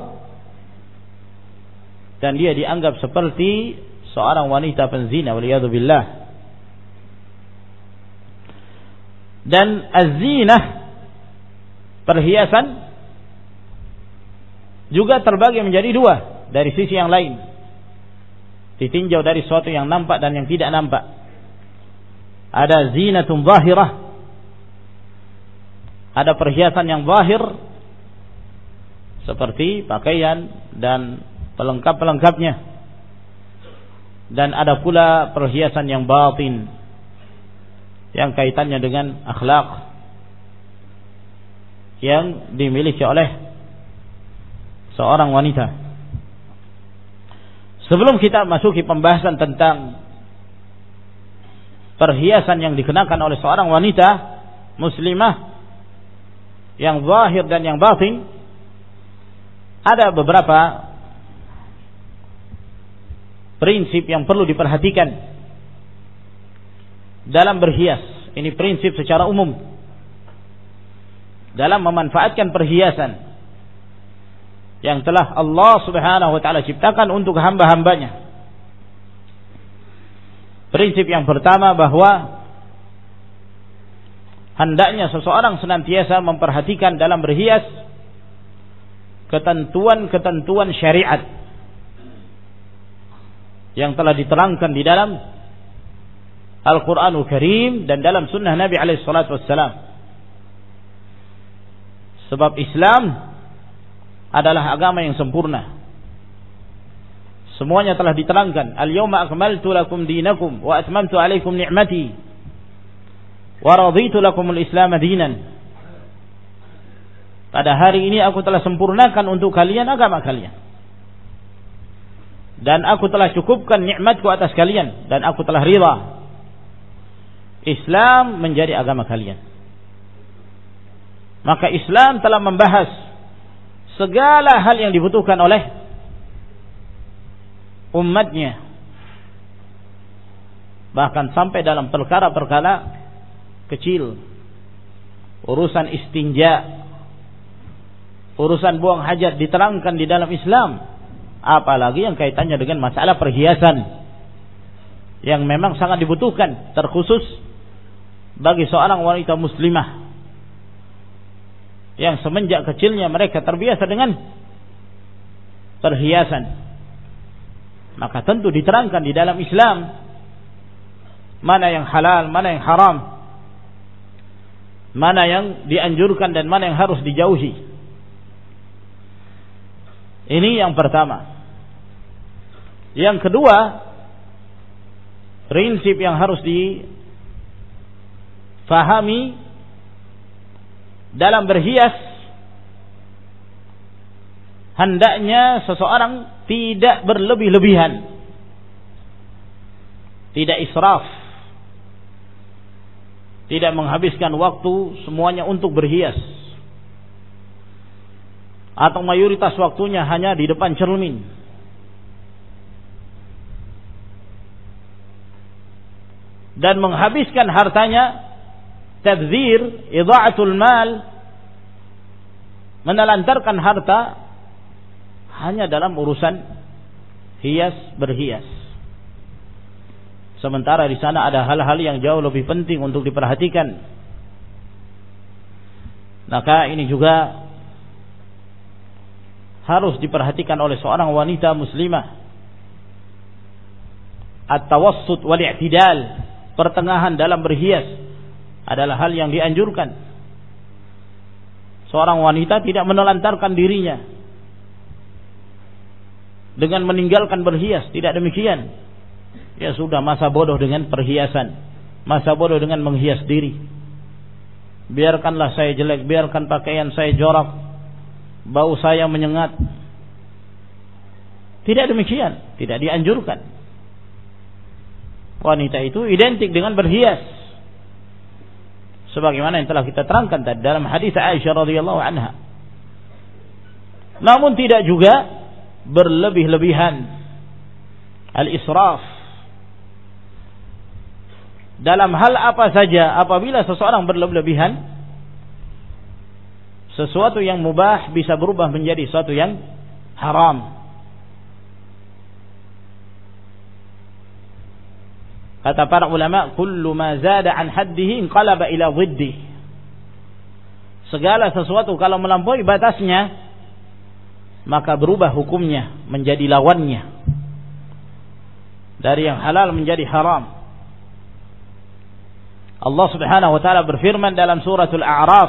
dan dia dianggap seperti seorang wanita penzina, waliyadzubillah. Dan az-zinah, perhiasan, juga terbagi menjadi dua dari sisi yang lain, ditinjau dari sesuatu yang nampak dan yang tidak nampak. Ada zinatun zahirah, ada perhiasan yang zahir seperti pakaian dan pelengkap-pelengkapnya, dan ada pula perhiasan yang batin yang kaitannya dengan akhlak yang dimiliki oleh seorang wanita. Sebelum kita masuki pembahasan tentang perhiasan yang dikenakan oleh seorang wanita muslimah yang zahir dan yang batin, ada beberapa prinsip yang perlu diperhatikan dalam berhias. Ini prinsip secara umum dalam memanfaatkan perhiasan yang telah Allah Subhanahu wa ta'ala ciptakan untuk hamba-hambanya. Prinsip yang pertama, bahwa hendaknya seseorang senantiasa memperhatikan dalam berhias ketentuan-ketentuan syariat yang telah diterangkan di dalam Al-Quranul Karim dan dalam sunnah Nabi SAW. Sebab Islam adalah agama yang sempurna. Semuanya telah diterangkan. Al-yawma akmaltu lakum dinakum wa atmamtu alaikum ni'mati wa raditu lakumul Islam dinan. Pada hari ini aku telah sempurnakan untuk kalian agama kalian, dan aku telah cukupkan nikmatku atas kalian, dan aku telah ridha Islam menjadi agama kalian. Maka Islam telah membahas segala hal yang dibutuhkan oleh umatnya, bahkan sampai dalam perkara-perkara kecil, urusan istinja, urusan buang hajat diterangkan di dalam Islam. Apalagi yang kaitannya dengan masalah perhiasan yang memang sangat dibutuhkan, terkhusus bagi seorang wanita muslimah yang semenjak kecilnya mereka terbiasa dengan perhiasan. Maka tentu diterangkan di dalam Islam mana yang halal, mana yang haram, mana yang dianjurkan dan mana yang harus dijauhi. Ini yang pertama. Yang kedua, prinsip yang harus difahami dalam berhias, hendaknya seseorang tidak berlebih-lebihan, tidak israf, tidak menghabiskan waktu semuanya untuk berhias, atau mayoritas waktunya hanya di depan cermin. Dan menghabiskan hartanya, tabdzir, idha'atul mal, menelantarkan harta hanya dalam urusan berhias. Sementara di sana ada hal-hal yang jauh lebih penting untuk diperhatikan. Maka ini juga harus diperhatikan oleh seorang wanita muslimah. At-tawassut wal i'tidal, pertengahan dalam berhias adalah hal yang dianjurkan. Seorang wanita tidak menelantarkan dirinya dengan meninggalkan berhias, tidak demikian. Ya sudah, masa bodoh dengan perhiasan, masa bodoh dengan menghias diri. Biarkanlah saya jelek, biarkan pakaian saya jorok, bau saya menyengat. Tidak demikian, tidak dianjurkan. Wanita itu identik dengan berhias, sebagaimana yang telah kita terangkan tadi dalam hadis Aisyah radhiyallahu anha. Namun tidak juga berlebih-lebihan, al-israf. Dalam hal apa saja, apabila seseorang berlebih-lebihan, sesuatu yang mubah bisa berubah menjadi sesuatu yang haram. Kata para ulama, kullu ma zada an haddihi inqalaba ila dhiddihi. Segala sesuatu kalau melampaui batasnya, maka berubah hukumnya menjadi lawannya. Dari yang halal menjadi haram. Allah Subhanahu wa taala berfirman dalam suratul A'raf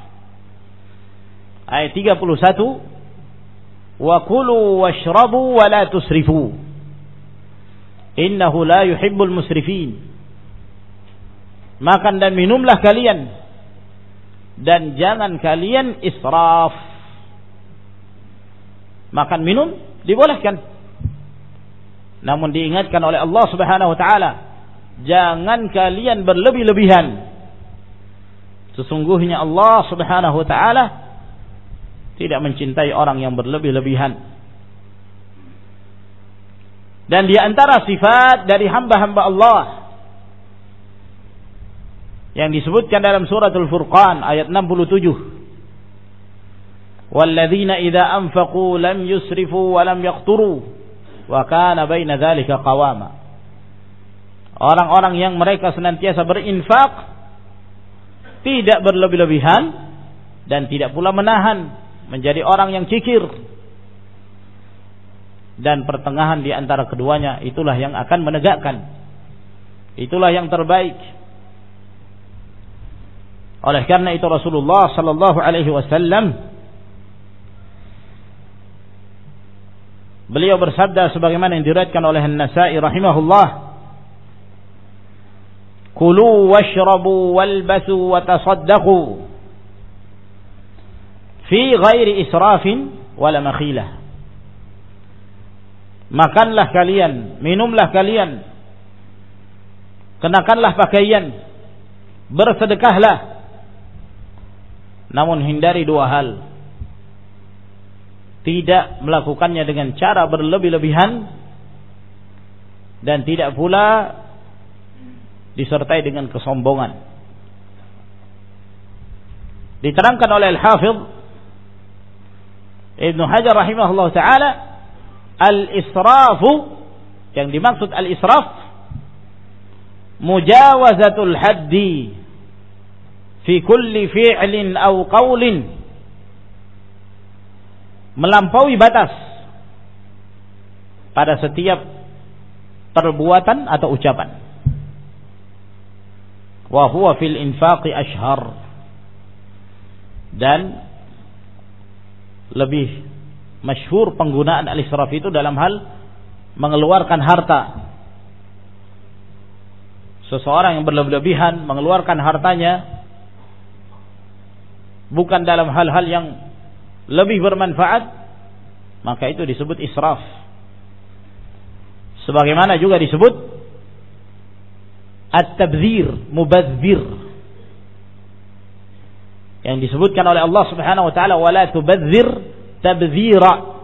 ayat 31, "Wa kulu washrabu wa la tusrifu. Innahu la yuhibbul musrifin." Makan dan minumlah kalian dan jangan kalian israf. Makan minum dibolehkan, namun diingatkan oleh Allah Subhanahu wa taala, jangan kalian berlebih-lebihan. Sesungguhnya Allah Subhanahu wa taala tidak mencintai orang yang berlebih-lebihan. Dan di antara sifat dari hamba-hamba Allah yang disebutkan dalam suratul Furqan ayat 67, "Walladzina idza anfaqu lam yusrifu wa lam yaqturu wa kana baina dzalika qawama." Orang-orang yang mereka senantiasa berinfak, tidak berlebih-lebihan dan tidak pula menahan, menjadi orang yang kikir. Dan pertengahan di antara keduanya, itulah yang akan menegakkan, itulah yang terbaik. Oleh karena itu Rasulullah sallallahu alaihi wasallam beliau bersabda sebagaimana yang diriwayatkan oleh An-Nasa'i rahimahullah, "Kulu washrabu walbasu wa tasaddaqu fi ghairi israfin wala makhilah." Makanlah kalian, minumlah kalian, kenakanlah pakaian, bersedekahlah, namun hindari dua hal. Tidak melakukannya dengan cara berlebih-lebihan, dan tidak pula disertai dengan kesombongan. Diterangkan oleh Al-Hafidh Ibnu Hajar rahimahullah ta'ala, al-israfu, yang dimaksud al-israf, mujawazatul haddi fi kulli fi'lin aw qawlin, melampaui batas pada setiap perbuatan atau ucapan. Wa huwa fil infaqi ashhar, dan lebih masyhur penggunaan al-israf itu dalam hal mengeluarkan harta. Seseorang yang berlebihan mengeluarkan hartanya bukan dalam hal-hal yang lebih bermanfaat, maka itu disebut israf. Sebagaimana juga disebut at-tabdzir, mubadzir, yang disebutkan oleh Allah Subhanahu wa taala, wala tubadzir tabdzira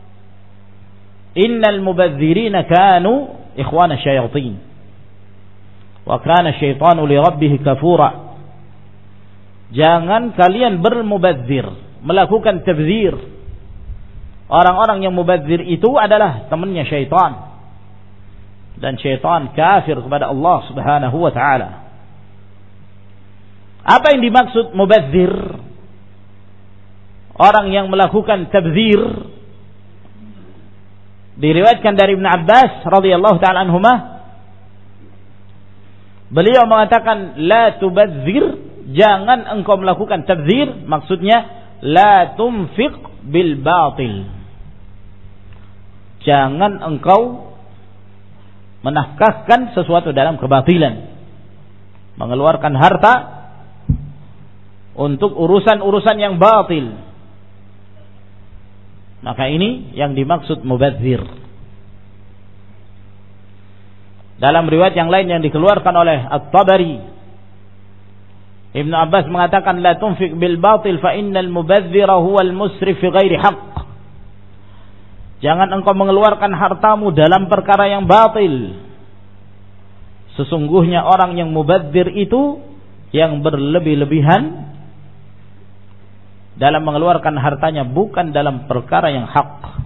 innal mubadzirina kanu ikhwana syayatin wa kana syaitanu li rabbih kafura. Jangan kalian bermubadzir, melakukan tabdzir. orang-orang yang mubadzir itu adalah temannya syaitan. Dan syaitan kafir kepada Allah Subhanahu wa taala. Apa yang dimaksud mubadzir? Orang yang melakukan tabdzir. Diriwayatkan dari Ibn Abbas radhiyallahu taala anhuma, beliau mengatakan la tubadzir, jangan engkau melakukan tabdzir, maksudnya la tunfiq bil batil. Jangan engkau menafkahkan sesuatu dalam kebatilan, mengeluarkan harta untuk urusan-urusan yang batil. Maka ini yang dimaksud mubadzir. Dalam riwayat yang lain yang dikeluarkan oleh At-Tabari, Ibnu Abbas mengatakan la tunfiq bil batil fa innal mubadzira huwal musrif fi ghairi haqq. Jangan engkau mengeluarkan hartamu dalam perkara yang batil. Sesungguhnya orang yang mubadzir itu yang berlebih-lebihan dalam mengeluarkan hartanya bukan dalam perkara yang hak.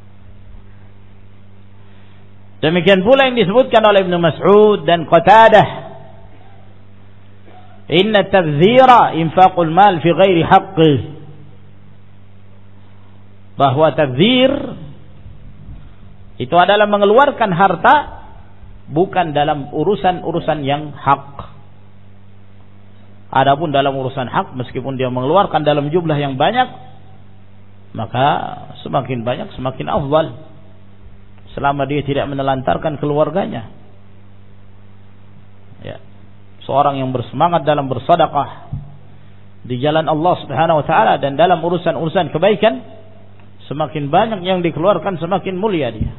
Demikian pula yang disebutkan oleh Ibnu Mas'ud dan Qatadah, inna tabdzira infaqul mal fi ghairi haqqih, bahwa tabdzir itu adalah mengeluarkan harta bukan dalam urusan-urusan yang hak. Adapun dalam urusan hak, meskipun dia mengeluarkan dalam jumlah yang banyak, maka semakin banyak semakin afdal, selama dia tidak menelantarkan keluarganya. Ya. Seorang yang bersemangat dalam bersedekah di jalan Allah Subhanahu wa taala dan dalam urusan-urusan kebaikan, semakin banyak yang dikeluarkan semakin mulia dia.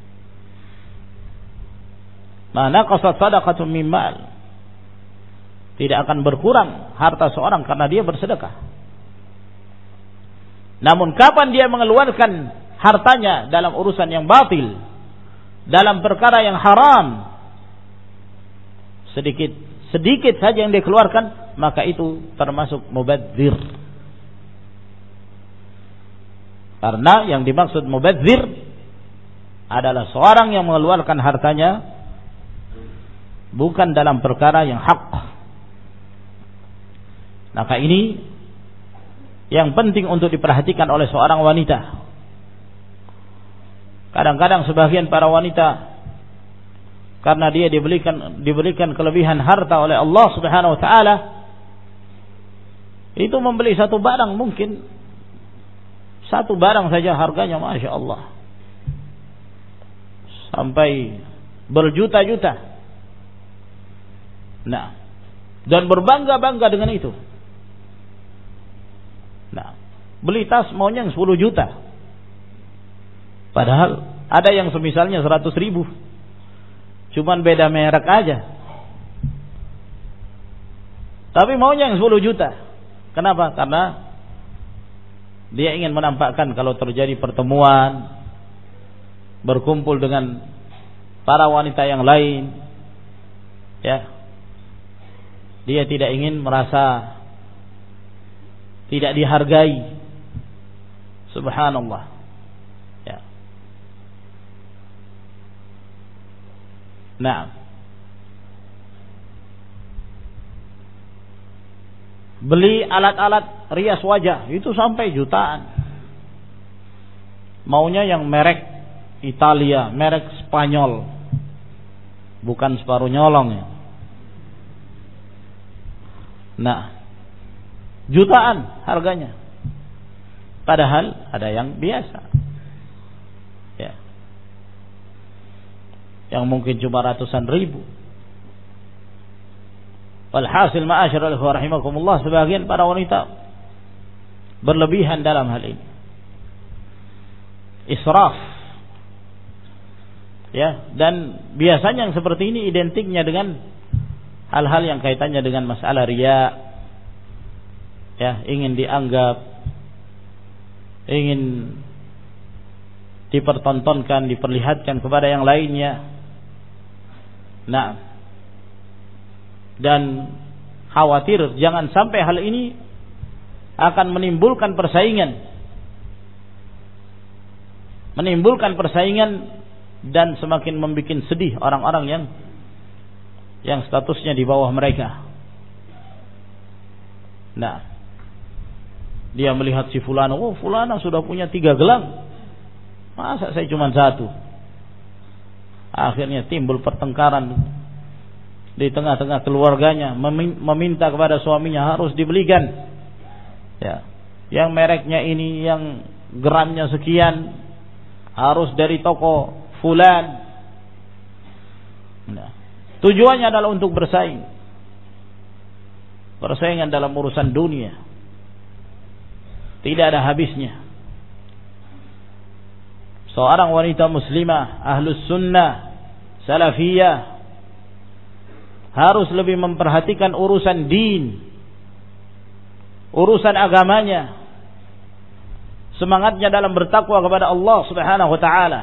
Mana qasat sadaqatun min mal, tidak akan berkurang harta seorang karena dia bersedekah. Namun kapan dia mengeluarkan hartanya dalam urusan yang batil, dalam perkara yang haram, sedikit saja yang dikeluarkan, maka itu termasuk mubadzir. Karena yang dimaksud mubadzir adalah seorang yang mengeluarkan hartanya bukan dalam perkara yang hak. Maka ini yang penting untuk diperhatikan oleh seorang wanita. Kadang-kadang sebagian para wanita, karena dia diberikan kelebihan harta oleh Allah Subhanahu wa taala, itu membeli satu barang, mungkin satu barang saja harganya Masya Allah sampai berjuta-juta. Nah, dan berbangga-bangga dengan itu. Nah, beli tas maunya yang 10 juta. Padahal ada yang semisalnya 100 ribu. Cuman beda merek aja. Tapi maunya yang 10 juta. Kenapa? Karena dia ingin menampakkan kalau terjadi pertemuan, berkumpul dengan para wanita yang lain, ya, dia tidak ingin merasa tidak dihargai. Subhanallah. Ya. Nah, beli alat-alat rias wajah itu sampai jutaan. Maunya yang merek Italia, merek Spanyol, bukan separuh nyolong ya. Nah, jutaan harganya. Padahal ada yang biasa, ya, yang mungkin cuma ratusan ribu. Walhasil ma'asyiral ikhwah rahimakumullah, sebagian para wanita berlebihan dalam hal ini. Israf. Ya, dan biasanya yang seperti ini identiknya dengan hal-hal yang kaitannya dengan masalah riya. Ya, ingin dianggap, ingin dipertontonkan, diperlihatkan kepada yang lainnya. Nah, dan khawatir jangan sampai hal ini akan menimbulkan persaingan menimbulkan persaingan dan semakin membuat sedih orang-orang yang statusnya di bawah mereka. Nah, dia melihat si fulana, oh fulana sudah punya 3 gelang, masa saya cuma 1? Akhirnya timbul pertengkaran di tengah-tengah keluarganya, meminta kepada suaminya harus dibelikan, ya, yang mereknya ini, yang gramnya sekian, harus dari toko fulan. Nah, tujuannya adalah untuk bersaing. Persaingan dalam urusan dunia tidak ada habisnya. Seorang wanita muslimah, ahlus sunnah, salafiyah, harus lebih memperhatikan urusan din, urusan agamanya, semangatnya dalam bertakwa kepada Allah Subhanahu wa taala.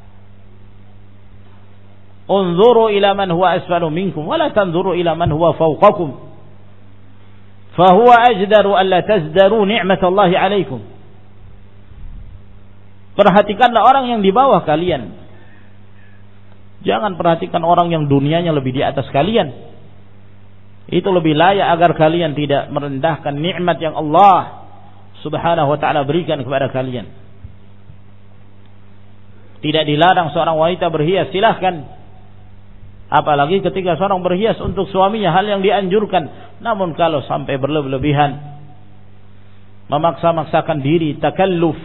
Unzuru ila man huwa asfalu minkum wa la tanzuru ila man huwa fawqakum fa huwa ajdaru alla tazdaru ni'matallahi 'alaikum. Perhatikanlah orang yang di bawah kalian. Jangan perhatikan orang yang dunianya lebih di atas kalian. Itu lebih layak agar kalian tidak merendahkan nikmat yang Allah Subhanahu wa ta'ala berikan kepada kalian. Tidak dilarang seorang wanita berhias, silahkan. Apalagi ketika seorang berhias untuk suaminya, hal yang dianjurkan. Namun kalau sampai berlebihan, memaksa-maksakan diri, takalluf,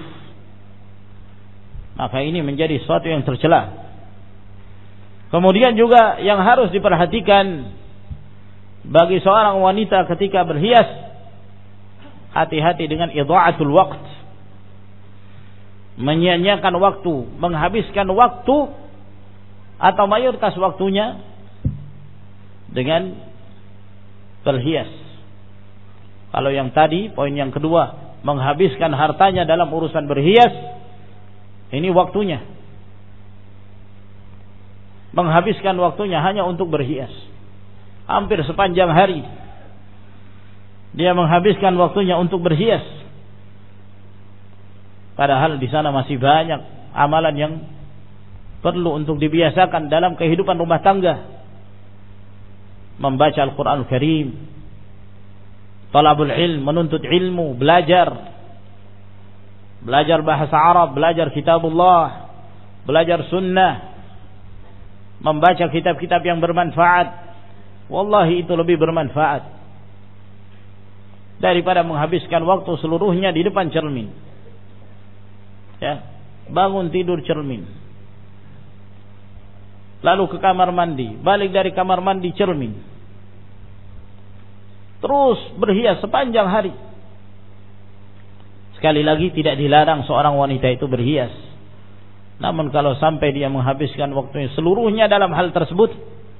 maka ini menjadi sesuatu yang tercela. Kemudian juga yang harus diperhatikan bagi seorang wanita ketika berhias, hati-hati dengan idha'atul waqt, menyia-nyiakan waktu, menghabiskan waktu atau mayoritas waktunya dengan berhias. Kalau yang tadi, poin yang kedua, menghabiskan hartanya dalam urusan berhias, ini waktunya. Menghabiskan waktunya hanya untuk berhias. Hampir sepanjang hari dia menghabiskan waktunya untuk berhias. Padahal di sana masih banyak amalan yang perlu untuk dibiasakan dalam kehidupan rumah tangga. Membaca Al-Quran Al-Karim, talabul ilm, menuntut ilmu, belajar bahasa Arab, belajar kitabullah, belajar sunnah, membaca kitab-kitab yang bermanfaat. Wallahi itu lebih bermanfaat daripada menghabiskan waktu seluruhnya di depan cermin. Ya, bangun tidur cermin, lalu ke kamar mandi, balik dari kamar mandi cermin, terus berhias sepanjang hari. Sekali lagi, tidak dilarang seorang wanita itu berhias. Namun kalau sampai dia menghabiskan waktunya seluruhnya dalam hal tersebut,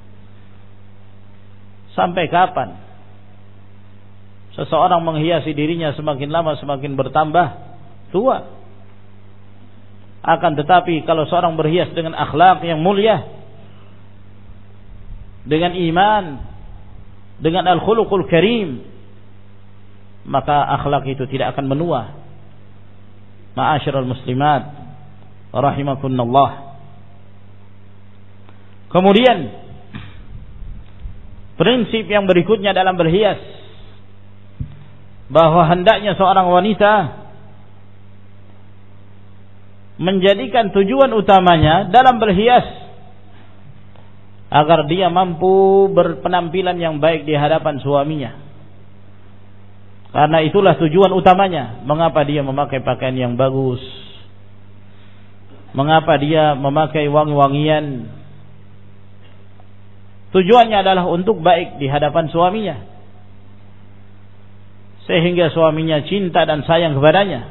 sampai kapan seseorang menghiasi dirinya semakin lama semakin bertambah tua. Akan tetapi kalau seorang berhias dengan akhlak yang mulia, dengan iman, dengan al-khuluqul karim, maka akhlak itu tidak akan menua. Ma'asyiral muslimat rahimakumullah. Kemudian prinsip yang berikutnya dalam berhias, bahwa hendaknya seorang wanita menjadikan tujuan utamanya dalam berhias agar dia mampu berpenampilan yang baik di hadapan suaminya. Karena itulah tujuan utamanya. Mengapa dia memakai pakaian yang bagus? Mengapa dia memakai wangi-wangian? Tujuannya adalah untuk baik di hadapan suaminya, sehingga suaminya cinta dan sayang kepadanya.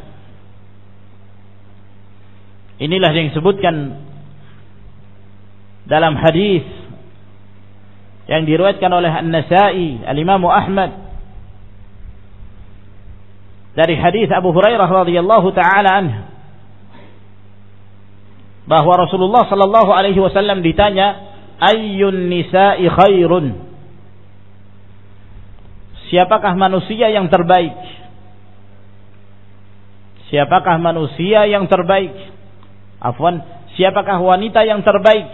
Inilah yang disebutkan dalam hadis yang diriwayatkan oleh An-Nasa'i, Al-Imam Ahmad, dari hadis Abu Hurairah radhiyallahu taala anhu, bahwa Rasulullah sallallahu alaihi wasallam ditanya, ayyun nisa'i khairun, siapakah manusia yang terbaik? Siapakah manusia yang terbaik? siapakah wanita yang terbaik?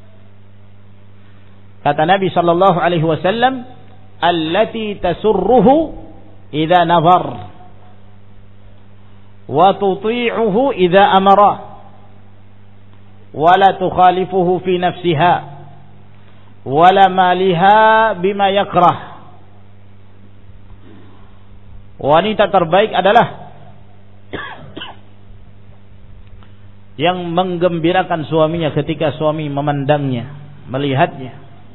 Kata Nabi sallallahu alaihi wasallam, allati tasurruhu idza nazar wa tuti'uhu idza amara wa la tukhalifuhu fi nafsiha wa la maliha bima yakrah. Wanita terbaik adalah yang menggembirakan suaminya ketika suami memandangnya, melihatnya,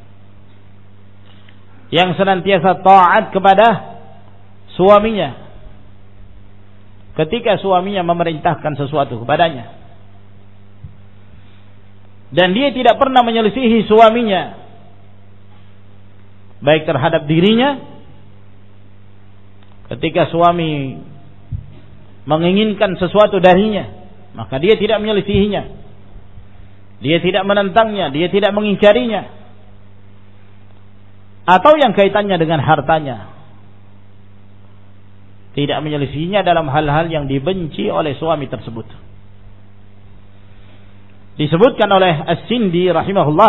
yang senantiasa taat kepada suaminya ketika suaminya memerintahkan sesuatu kepadanya, dan dia tidak pernah menyelisihi suaminya baik terhadap dirinya ketika suami menginginkan sesuatu darinya, maka dia tidak menyelisihinya, dia tidak menentangnya, dia tidak mengingkarinya, atau yang kaitannya dengan hartanya, tidak menyelisihinya dalam hal-hal yang dibenci oleh suami tersebut. Disebutkan oleh As-Sindi rahimahullah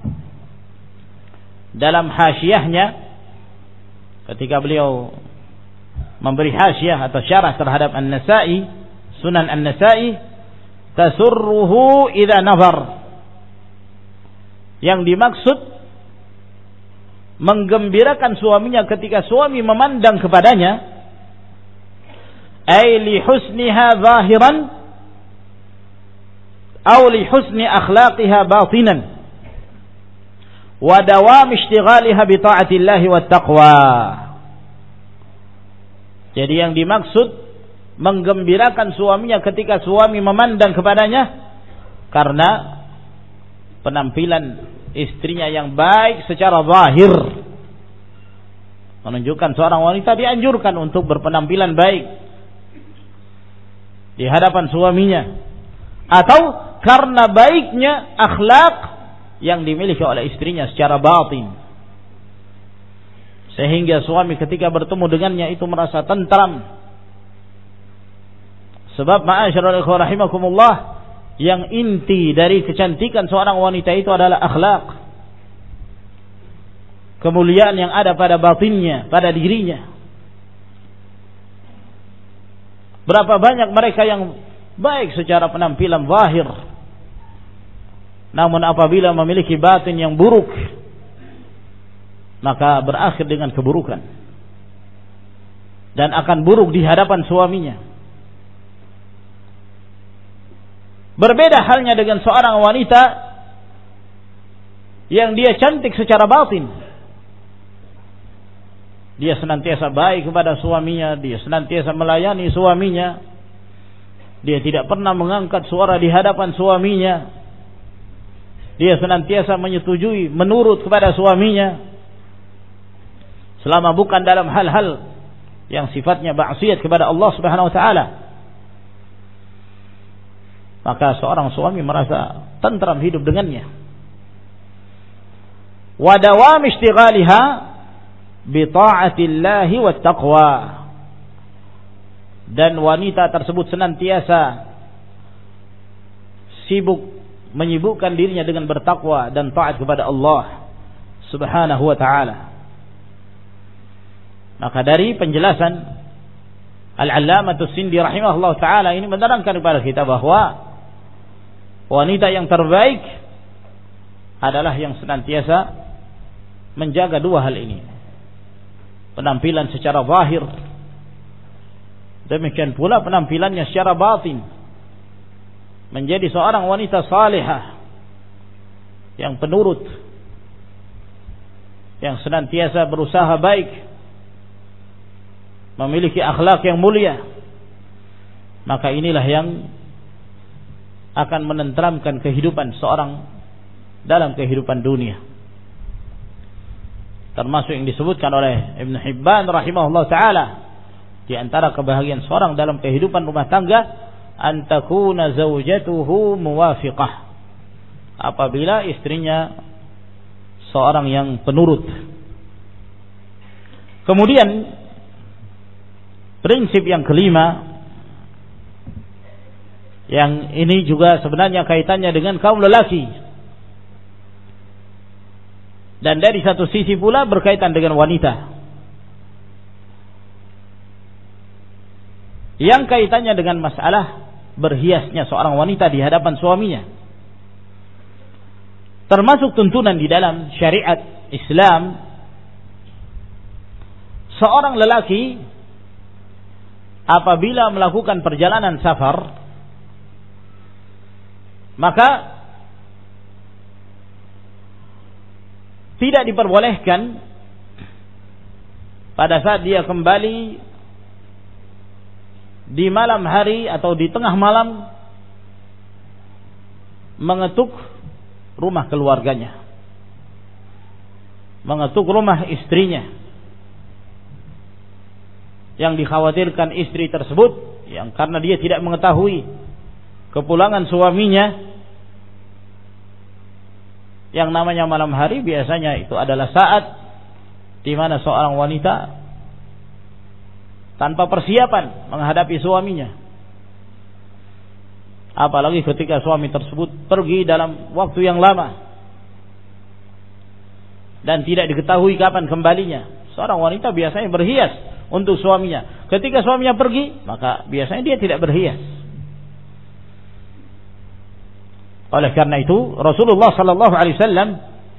dalam hasyiahnya ketika beliau memberi hasyiah atau syarah terhadap An-Nasa'i, Sunan An-Nasa'i, tasurruhu idza nazar, yang dimaksud menggembirakan suaminya ketika suami memandang kepadanya, ay li husniha zahiran aw li husni akhlaqiha batinan wa dawam ishtighaliha bi ta'atillahi wat taqwa. Jadi yang dimaksud menggembirakan suaminya ketika suami memandang kepadanya karena penampilan istrinya yang baik secara zahir, menunjukkan seorang wanita dianjurkan untuk berpenampilan baik di hadapan suaminya, atau karena baiknya akhlak yang dimiliki oleh istrinya secara batin, sehingga suami ketika bertemu dengannya itu merasa tentram. Sebab ma'asyiral ikhwah rahimakumullah, yang inti dari kecantikan seorang wanita itu adalah akhlak, kemuliaan yang ada pada batinnya, pada dirinya. Berapa banyak mereka yang baik secara penampilan zahir, namun apabila memiliki batin yang buruk, maka berakhir dengan keburukan dan akan buruk di hadapan suaminya. Berbeda halnya dengan seorang wanita yang dia cantik secara batin. Dia senantiasa baik kepada suaminya, dia senantiasa melayani suaminya, dia tidak pernah mengangkat suara di hadapan suaminya, dia senantiasa menyetujui, menurut kepada suaminya, selama bukan dalam hal-hal yang sifatnya maksiat kepada Allah Subhanahu wa taala. Maka seorang suami merasa tentram hidup dengannya. Wa dawam ishtighaliha bi ta'atillahi wat taqwa. Dan wanita tersebut senantiasa sibuk menyibukkan dirinya dengan bertakwa dan taat kepada Allah Subhanahu wa taala. Maka dari penjelasan Al-Allamatus Sindi rahimahullah taala ini menerangkan kepada kita bahwa wanita yang terbaik adalah yang senantiasa menjaga dua hal ini. Penampilan secara zahir, demikian pula penampilannya secara batin. Menjadi seorang wanita salihah yang penurut, yang senantiasa berusaha baik, memiliki akhlak yang mulia. Maka inilah yang akan menenteramkan kehidupan seorang dalam kehidupan dunia. Termasuk yang disebutkan oleh Ibn Hibban rahimahullah ta'ala, di antara kebahagiaan seorang dalam kehidupan rumah tangga, antakuna zawjatuhu muwafiqah, apabila istrinya seorang yang penurut. Kemudian prinsip yang kelima Yang ini juga sebenarnya kaitannya dengan kaum lelaki. Dan dari satu sisi pula berkaitan dengan wanita. Yang kaitannya dengan masalah berhiasnya seorang wanita di hadapan suaminya. Termasuk tuntunan di dalam syariat Islam, seorang lelaki apabila melakukan perjalanan safar, maka tidak diperbolehkan pada saat dia kembali di malam hari atau di tengah malam mengetuk rumah keluarganya, mengetuk rumah istrinya, yang dikhawatirkan istri tersebut yang karena dia tidak mengetahui kepulangan suaminya. Yang namanya malam hari biasanya itu adalah saat di mana seorang wanita tanpa persiapan menghadapi suaminya. Apalagi ketika suami tersebut pergi dalam waktu yang lama dan tidak diketahui kapan kembalinya. Seorang wanita biasanya berhias untuk suaminya. Ketika suaminya pergi, maka biasanya dia tidak berhias. Oleh karena itu Rasulullah sallallahu alaihi wasallam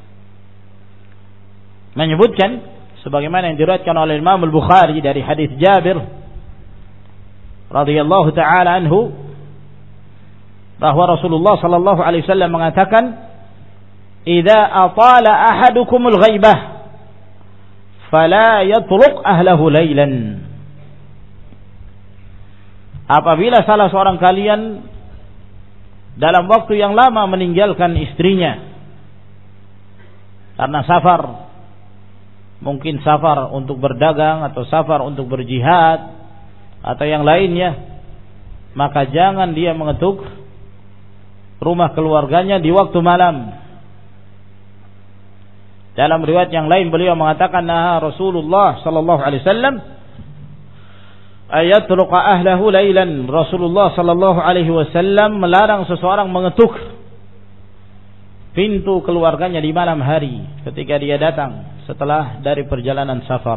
menyebutkan sebagaimana yang diriwayatkan oleh Imam Al-Bukhari dari hadis Jabir radhiyallahu taala anhu, bahwa Rasulullah sallallahu alaihi wasallam mengatakan, "Idza atala ahadukumul ghaibah fala yatruq ahlahu lailan." Apabila salah seorang kalian dalam waktu yang lama meninggalkan istrinya karena safar, mungkin safar untuk berdagang atau safar untuk berjihad atau yang lainnya, maka jangan dia mengetuk rumah keluarganya di waktu malam. Dalam riwayat yang lain beliau mengatakan, "Nah, Rasulullah sallallahu alaihi wasallam ayatruqa ahlahu lailan." Rasulullah sallallahu alaihi wasallam melarang seseorang mengetuk pintu keluarganya di malam hari ketika dia datang setelah dari perjalanan safar.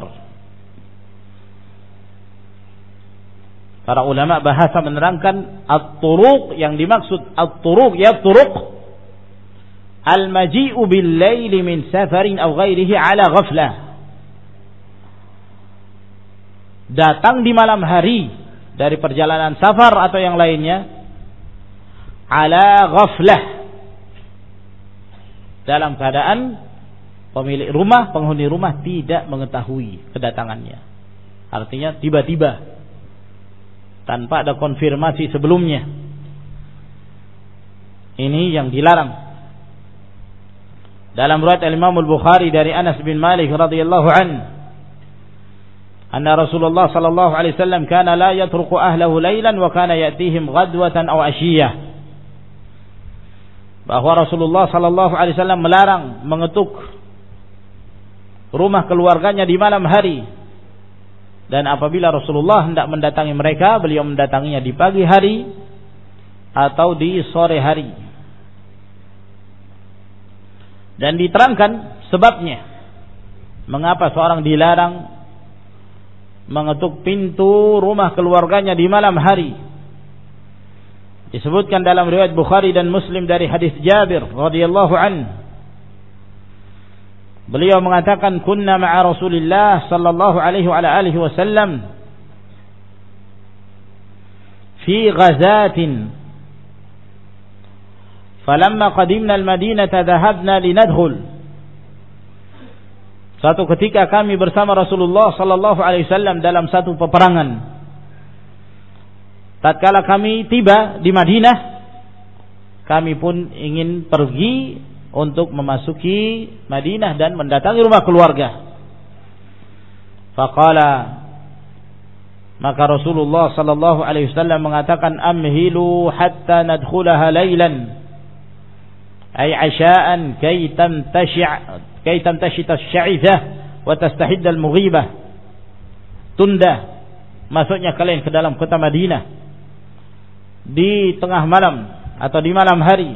Para ulama bahasa menerangkan at-turuq, yang dimaksud at-turuq ya turuq al-maji'u bil-laili min safarin aw ghairihi ala ghaflah. Datang di malam hari dari perjalanan safar atau yang lainnya ala ghaflah, dalam keadaan pemilik rumah, penghuni rumah tidak mengetahui kedatangannya. Artinya tiba-tiba tanpa ada konfirmasi sebelumnya. Ini yang dilarang. Dalam riwayat Imam Al-Bukhari dari Anas bin Malik radhiyallahu anhu, anna Rasulullah sallallahu alaihi wasallam kana la yatruku ahlahu lailan wa kana ya'tihim ghadwatan aw ashiyah. Bahwa Rasulullah sallallahu alaihi wasallam melarang mengetuk rumah keluarganya di malam hari, dan apabila Rasulullah hendak mendatangi mereka, beliau mendatanginya di pagi hari atau di sore hari. Dan diterangkan sebabnya mengapa seorang dilarang mengetuk pintu rumah keluarganya di malam hari. Disebutkan dalam riwayat Bukhari dan Muslim dari hadis Jabir radhiyallahu anhu, beliau mengatakan, "Kunna ma'a Rasulillah sallallahu alaihi wa alihi wasallam fi ghazatin, falamma qadimna al-Madinata dhahabna linadkhul." Suatu ketika kami bersama Rasulullah sallallahu alaihi wasallam dalam satu peperangan. Tatkala kami tiba di Madinah, kami pun ingin pergi untuk memasuki Madinah dan mendatangi rumah keluarga. Faqala, maka Rasulullah sallallahu alaihi wasallam mengatakan, "Amhilu hatta nadkhulaha lailan." Ay asha'an kay tamtashita asy-sya'ithah wa tastahidda al-mughibah. Tunda masuknya kalian ke dalam kota Madinah di tengah malam atau di malam hari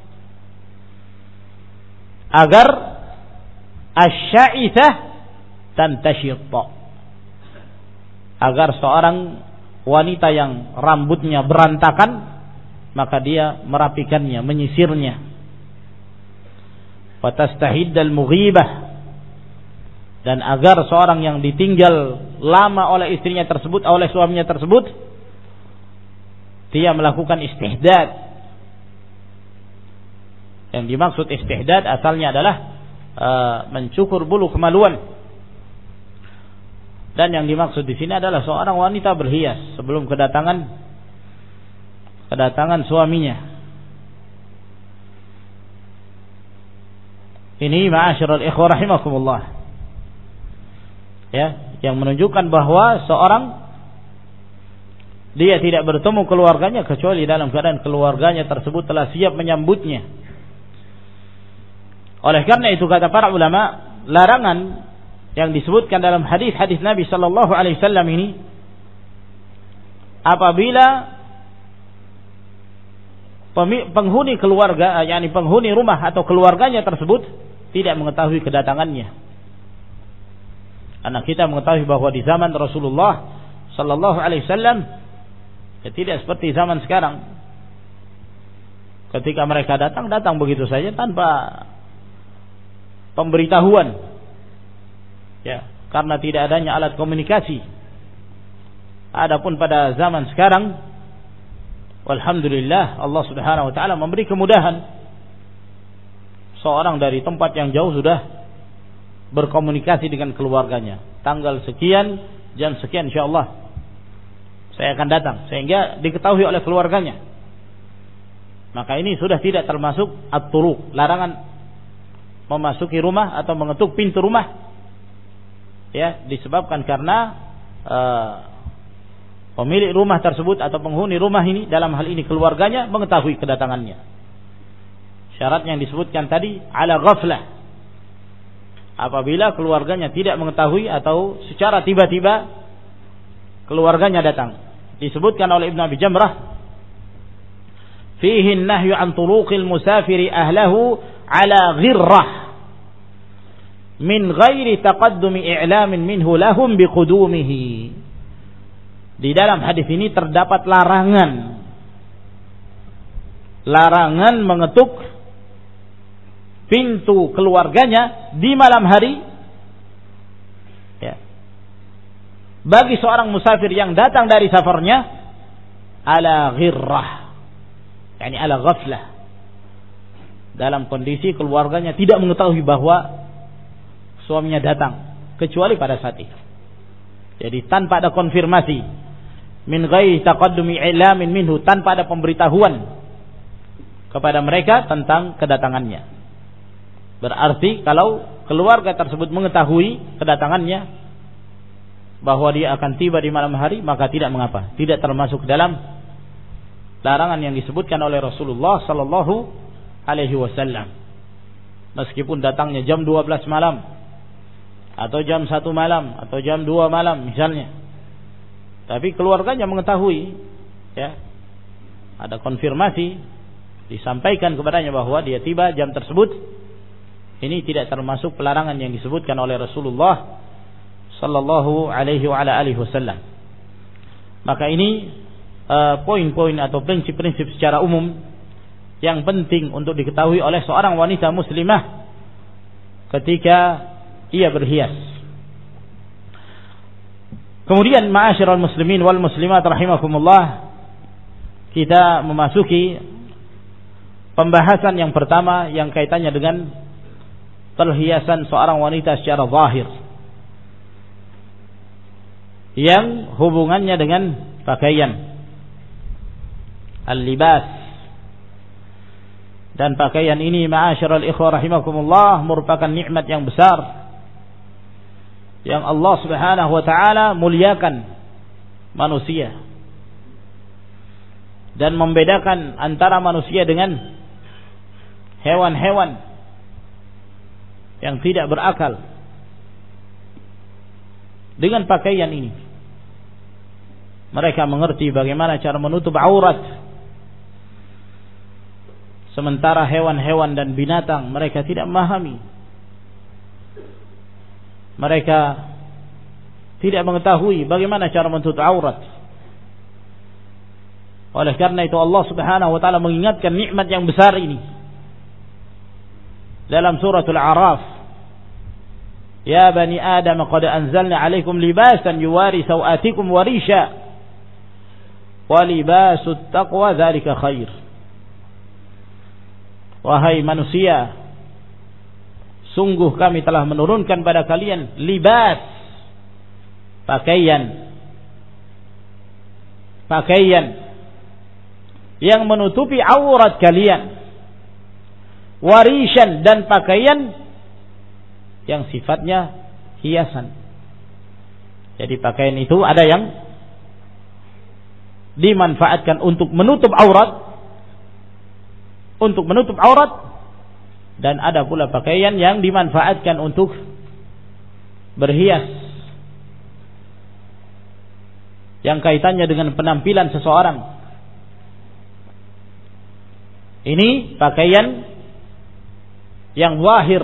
agar asy-sya'ithah tantashit, agar seorang wanita yang rambutnya berantakan maka dia merapikannya, menyisirnya. Wa tastahiddal mughibah, dan agar seorang yang ditinggal lama oleh istrinya tersebut, oleh suaminya tersebut, dia melakukan istihdad. Yang dimaksud istihdad asalnya adalah mencukur bulu kemaluan. Dan yang dimaksud di sini adalah seorang wanita berhias sebelum kedatangan suaminya. Ini ma'asyiral ikhwah rahimakumullah, ya, yang menunjukkan bahwa seorang dia tidak bertemu keluarganya kecuali dalam keadaan keluarganya tersebut telah siap menyambutnya. Oleh karena itu kata para ulama, larangan yang disebutkan dalam hadis-hadis Nabi sallallahu alaihi wasallam ini apabila penghuni keluarga, yakni penghuni rumah atau keluarganya tersebut tidak mengetahui kedatangannya. Karena kita mengetahui bahwa di zaman Rasulullah sallallahu alaihi wasallam ya, tidak seperti zaman sekarang. Ketika mereka datang begitu saja tanpa pemberitahuan. Ya, karena tidak adanya alat komunikasi. Adapun pada zaman sekarang, alhamdulillah, Allah Subhanahu wa taala memberi kemudahan. Seorang dari tempat yang jauh sudah berkomunikasi dengan keluarganya. Tanggal sekian, jam sekian insyaallah saya akan datang, sehingga diketahui oleh keluarganya. Maka ini sudah tidak termasuk at-turuq, larangan memasuki rumah atau mengetuk pintu rumah. Ya, disebabkan karena pemilik rumah tersebut atau penghuni rumah ini, dalam hal ini keluarganya, mengetahui kedatangannya. Syarat yang disebutkan tadi ala ghaflah, apabila keluarganya tidak mengetahui atau secara tiba-tiba keluarganya datang. Disebutkan oleh Ibnu Abi Jamrah, fihi an-nahyu an turuqil musafiri ahlahu ala ghirrah min ghairi taqaddumi i'lamin minhu lahum biqudumihi. Di dalam hadis ini terdapat larangan mengetuk pintu keluarganya di malam hari, ya, bagi seorang musafir yang datang dari safarnya ala ghirrah, yakni ala ghaflah, dalam kondisi keluarganya tidak mengetahui bahwa suaminya datang kecuali pada saat itu. Jadi tanpa ada konfirmasi, min ghairi taqaddumi i'lamin minhu, tanpa ada pemberitahuan kepada mereka tentang kedatangannya. Berarti kalau keluarga tersebut mengetahui kedatangannya, bahwa dia akan tiba di malam hari, maka tidak mengapa, tidak termasuk dalam larangan yang disebutkan oleh Rasulullah sallallahu alaihi wasallam. Meskipun datangnya jam 12 malam atau jam 1 malam atau jam 2 malam misalnya, tapi keluarganya mengetahui, ya, ada konfirmasi, disampaikan kepadanya bahwa dia tiba jam tersebut, ini tidak termasuk pelarangan yang disebutkan oleh Rasulullah sallallahu alaihi wa ala alihi wasallam. Maka ini poin-poin atau prinsip-prinsip secara umum yang penting untuk diketahui oleh seorang wanita muslimah ketika ia berhias. Kemudian ma'asyiral muslimin wal muslimat rahimakumullah, kita memasuki pembahasan yang pertama yang kaitannya dengan perhiasan seorang wanita secara zahir, yang hubungannya dengan pakaian, al-libas. Dan pakaian ini ma'asyiral ikhwah rahimakumullah merupakan nikmat yang besar yang Allah Subhanahu wa taala muliakan manusia dan membedakan antara manusia dengan hewan-hewan yang tidak berakal. Dengan pakaian ini mereka mengerti bagaimana cara menutup aurat Sementara hewan-hewan dan binatang mereka tidak memahami. Mereka tidak mengetahui bagaimana cara menutup aurat. Oleh karena itu Allah Subhanahu wa taala mengingatkan nikmat yang besar ini dalam suratul A'raf. Ya bani Adam qad anzalna 'alaikum libasan yuwari sawatikum wa risha wa libasut taqwa dzalika khair. Wahai manusia, sungguh kami telah menurunkan pada kalian libas, pakaian yang menutupi aurat kalian, warishan, dan pakaian yang sifatnya hiasan. Jadi pakaian itu ada yang dimanfaatkan untuk menutup aurat, dan ada pula pakaian yang dimanfaatkan untuk berhias, yang kaitannya dengan penampilan seseorang. Ini pakaian yang zahir.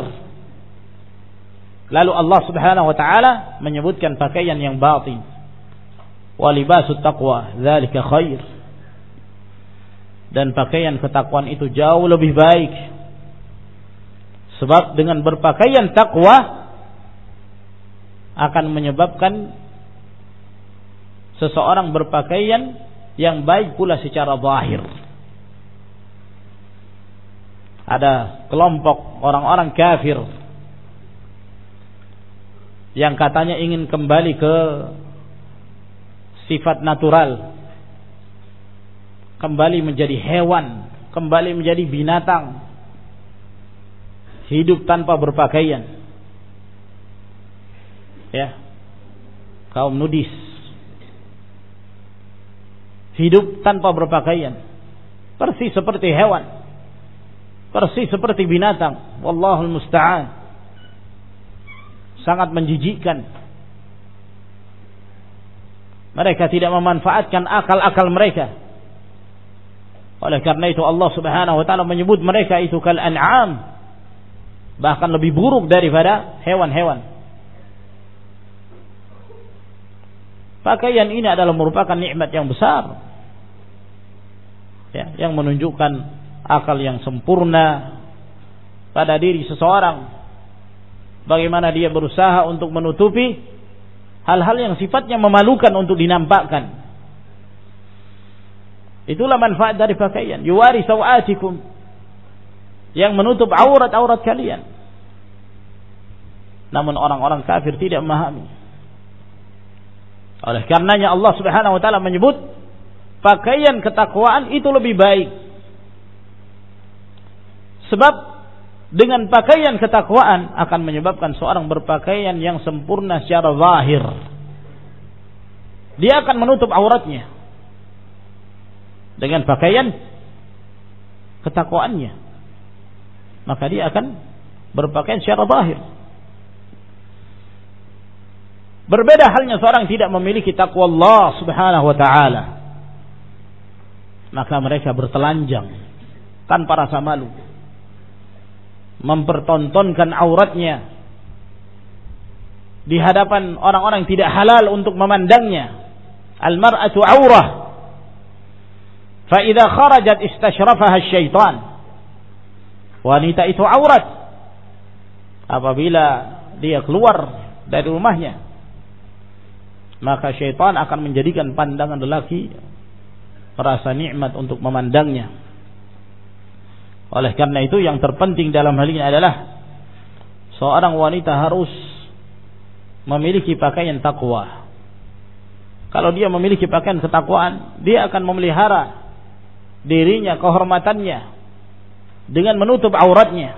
Lalu Allah Subhanahu wa taala menyebutkan pakaian yang batin. Wa libasut taqwa dzalika khair. Dan pakaian ketakwaan itu jauh lebih baik. Sebab dengan berpakaian takwa akan menyebabkan seseorang berpakaian yang baik pula secara zahir. Ada kelompok orang-orang kafir yang katanya ingin kembali ke sifat natural, kembali menjadi hewan, kembali menjadi binatang, hidup tanpa berpakaian. Ya, kaum nudis, hidup tanpa berpakaian, persis seperti hewan, persis seperti binatang. Wallahul musta'an. Sangat menjijikkan. Mereka tidak memanfaatkan akal-akal mereka. Oleh karena itu Allah Subhanahu wa taala menyebut mereka itu kal an'am, bahkan lebih buruk daripada hewan-hewan. Pakaian ini adalah merupakan nikmat yang besar, ya, yang menunjukkan akal yang sempurna pada diri seseorang. Bagaimana dia berusaha untuk menutupi hal-hal yang sifatnya memalukan untuk dinampakkan. Itulah manfaat dari pakaian. Yuwari sawatikum, yang menutup aurat-aurat kalian. Namun orang-orang kafir tidak memahami. Oleh karenanya Allah Subhanahu wa taala menyebut pakaian ketakwaan itu lebih baik. Sebab dengan pakaian ketakwaan akan menyebabkan seorang berpakaian yang sempurna secara zahir. Dia akan menutup auratnya dengan pakaian ketakwaannya. Maka dia akan berpakaian secara zahir. Berbeda halnya seorang tidak memiliki takwa Allah Subhanahu wa taala. Maka mereka bertelanjang tanpa rasa malu, mempertontonkan auratnya di hadapan orang-orang tidak halal untuk memandangnya. Al-mar'atu aurah, fa idza kharajat istashrafaha asy-syaitan. Wanita itu aurat apabila dia keluar dari rumahnya, maka syaitan akan menjadikan pandangan lelaki merasa nikmat untuk memandangnya. Oleh karena itu yang terpenting dalam hal ini adalah seorang wanita harus memiliki pakaian takwa. Kalau dia memiliki pakaian ketakwaan, dia akan memelihara dirinya, kehormatannya dengan menutup auratnya.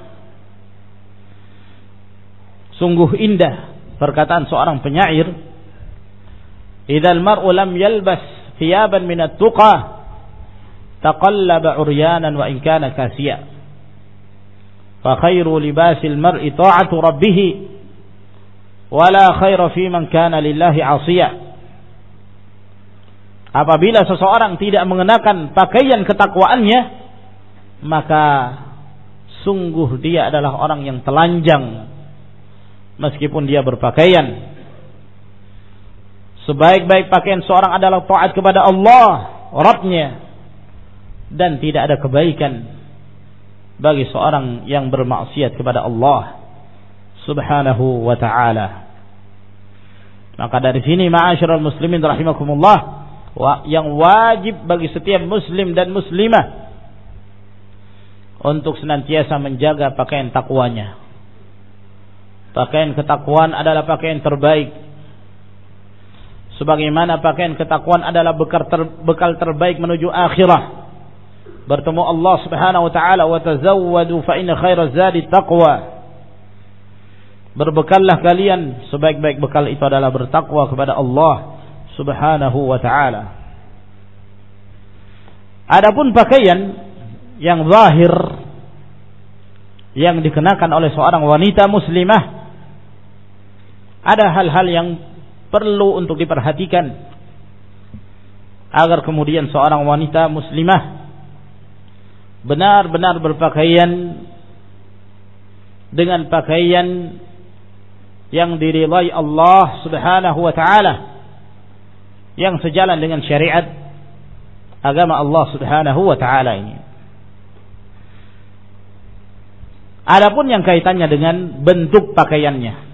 Sungguh indah perkataan seorang penyair, "Idzal mar'u lam yalbas thiyaban min at-tuqa taqallaba 'uryanan wa in kana kasiya. Fa khairu libasil mar'i ta'atu rabbih wa la khaira fi man kana lillahi 'asiya." Apabila seseorang tidak mengenakan pakaian ketakwaannya, maka sungguh dia adalah orang yang telanjang meskipun dia berpakaian. Sebaik-baik pakaian seorang adalah taat kepada Allah, Rabb-nya, dan tidak ada kebaikan bagi seorang yang bermaksiat kepada Allah Subhanahu wa ta'ala. Maka dari sini ma'asyiral muslimin rahimakumullah, yang wajib bagi setiap muslim dan muslimah untuk senantiasa menjaga pakaian takwanya. Pakaian ketakwaan adalah pakaian terbaik. Sebagaimana pakaian ketakwaan adalah bekal terbaik menuju akhirah, bertemu Allah Subhanahu wa ta'ala. Wa tazawwadu fa inna khairaz zadi taqwa. Berbekallah kalian, sebaik-baik bekal itu adalah bertakwa kepada Allah Subhanahu wa ta'ala. Adapun pakaian yang zahir yang dikenakan oleh seorang wanita muslimah, ada hal-hal yang perlu untuk diperhatikan agar kemudian seorang wanita muslimah benar-benar berpakaian dengan pakaian yang diridai Allah Subhanahu wa ta'ala, yang sejalan dengan syariat agama Allah Subhanahu wa ta'ala ini. Adapun yang kaitannya dengan bentuk pakaiannya,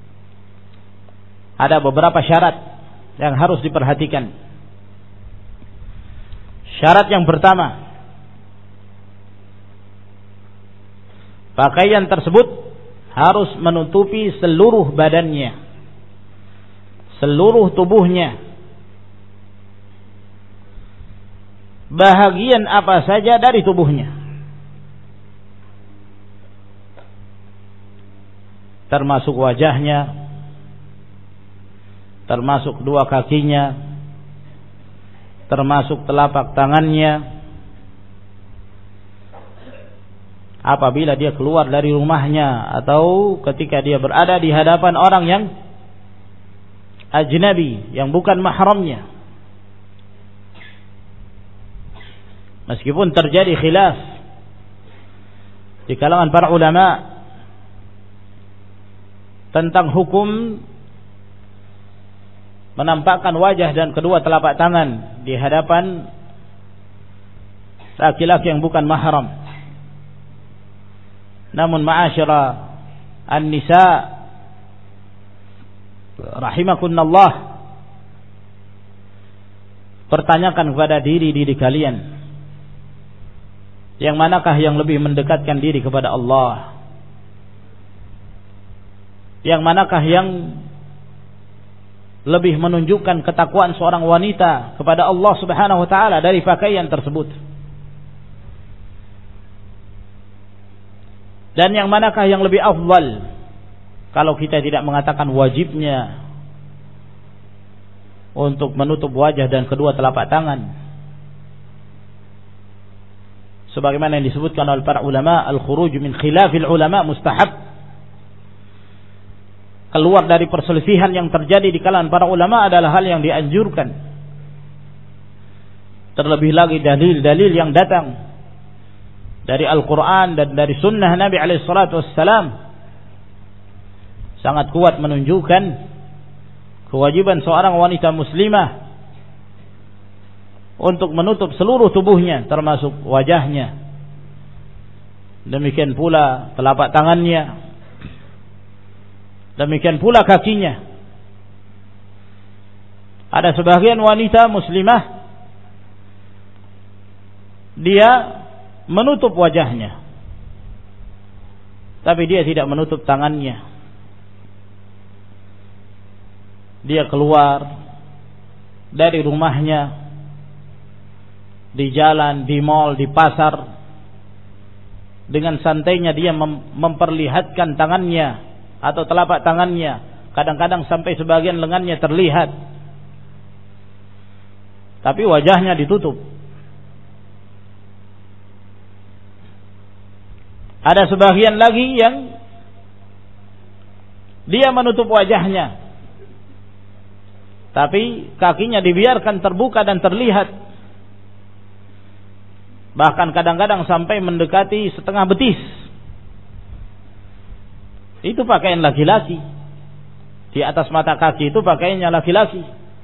ada beberapa syarat yang harus diperhatikan. Syarat yang pertama, pakaian tersebut harus menutupi seluruh badannya, seluruh tubuhnya. Bahagian apa saja dari tubuhnya, termasuk wajahnya, termasuk dua kakinya, termasuk telapak tangannya. Apabila dia keluar dari rumahnya atau ketika dia berada di hadapan orang yang ajnabi, yang bukan mahramnya. Meskipun terjadi khilaf di kalangan para ulama tentang hukum menampakkan wajah dan kedua telapak tangan di hadapan laki-laki yang bukan mahram. Namun ma'asyara an-nisa rahimakunallah, pertanyakan kepada diri kalian, yang manakah yang lebih mendekatkan diri kepada Allah? Yang manakah yang lebih menunjukkan ketakwaan seorang wanita kepada Allah Subhanahu wa ta'ala dari pakaian tersebut? Dan yang manakah yang lebih afdal, kalau kita tidak mengatakan wajibnya untuk menutup wajah dan kedua telapak tangan, sebagaimana yang disebutkan oleh para ulama, al-khuruj min khilafil ulama mustahab. Keluar dari perselisihan yang terjadi di kalangan para ulama adalah hal yang dianjurkan. Terlebih lagi dalil-dalil yang datang dari Al-Quran dan dari sunnah Nabi SAW sangat kuat menunjukkan kewajiban seorang wanita muslimah untuk menutup seluruh tubuhnya, termasuk wajahnya, demikian pula telapak tangannya, demikian pula kakinya. Ada sebagian wanita muslimah, dia menutup wajahnya, tapi dia tidak menutup tangannya. Dia keluar dari rumahnya, di jalan, di mal, di pasar, dengan santainya dia memperlihatkan tangannya atau telapak tangannya, kadang-kadang sampai sebagian lengannya terlihat, tapi wajahnya ditutup. Ada sebagian lagi yang dia menutup wajahnya, tapi kakinya dibiarkan terbuka dan terlihat. Bahkan kadang-kadang sampai mendekati setengah betis. Itu pakaian laki-laki. Di atas mata kaki itu pakaiannya laki-laki.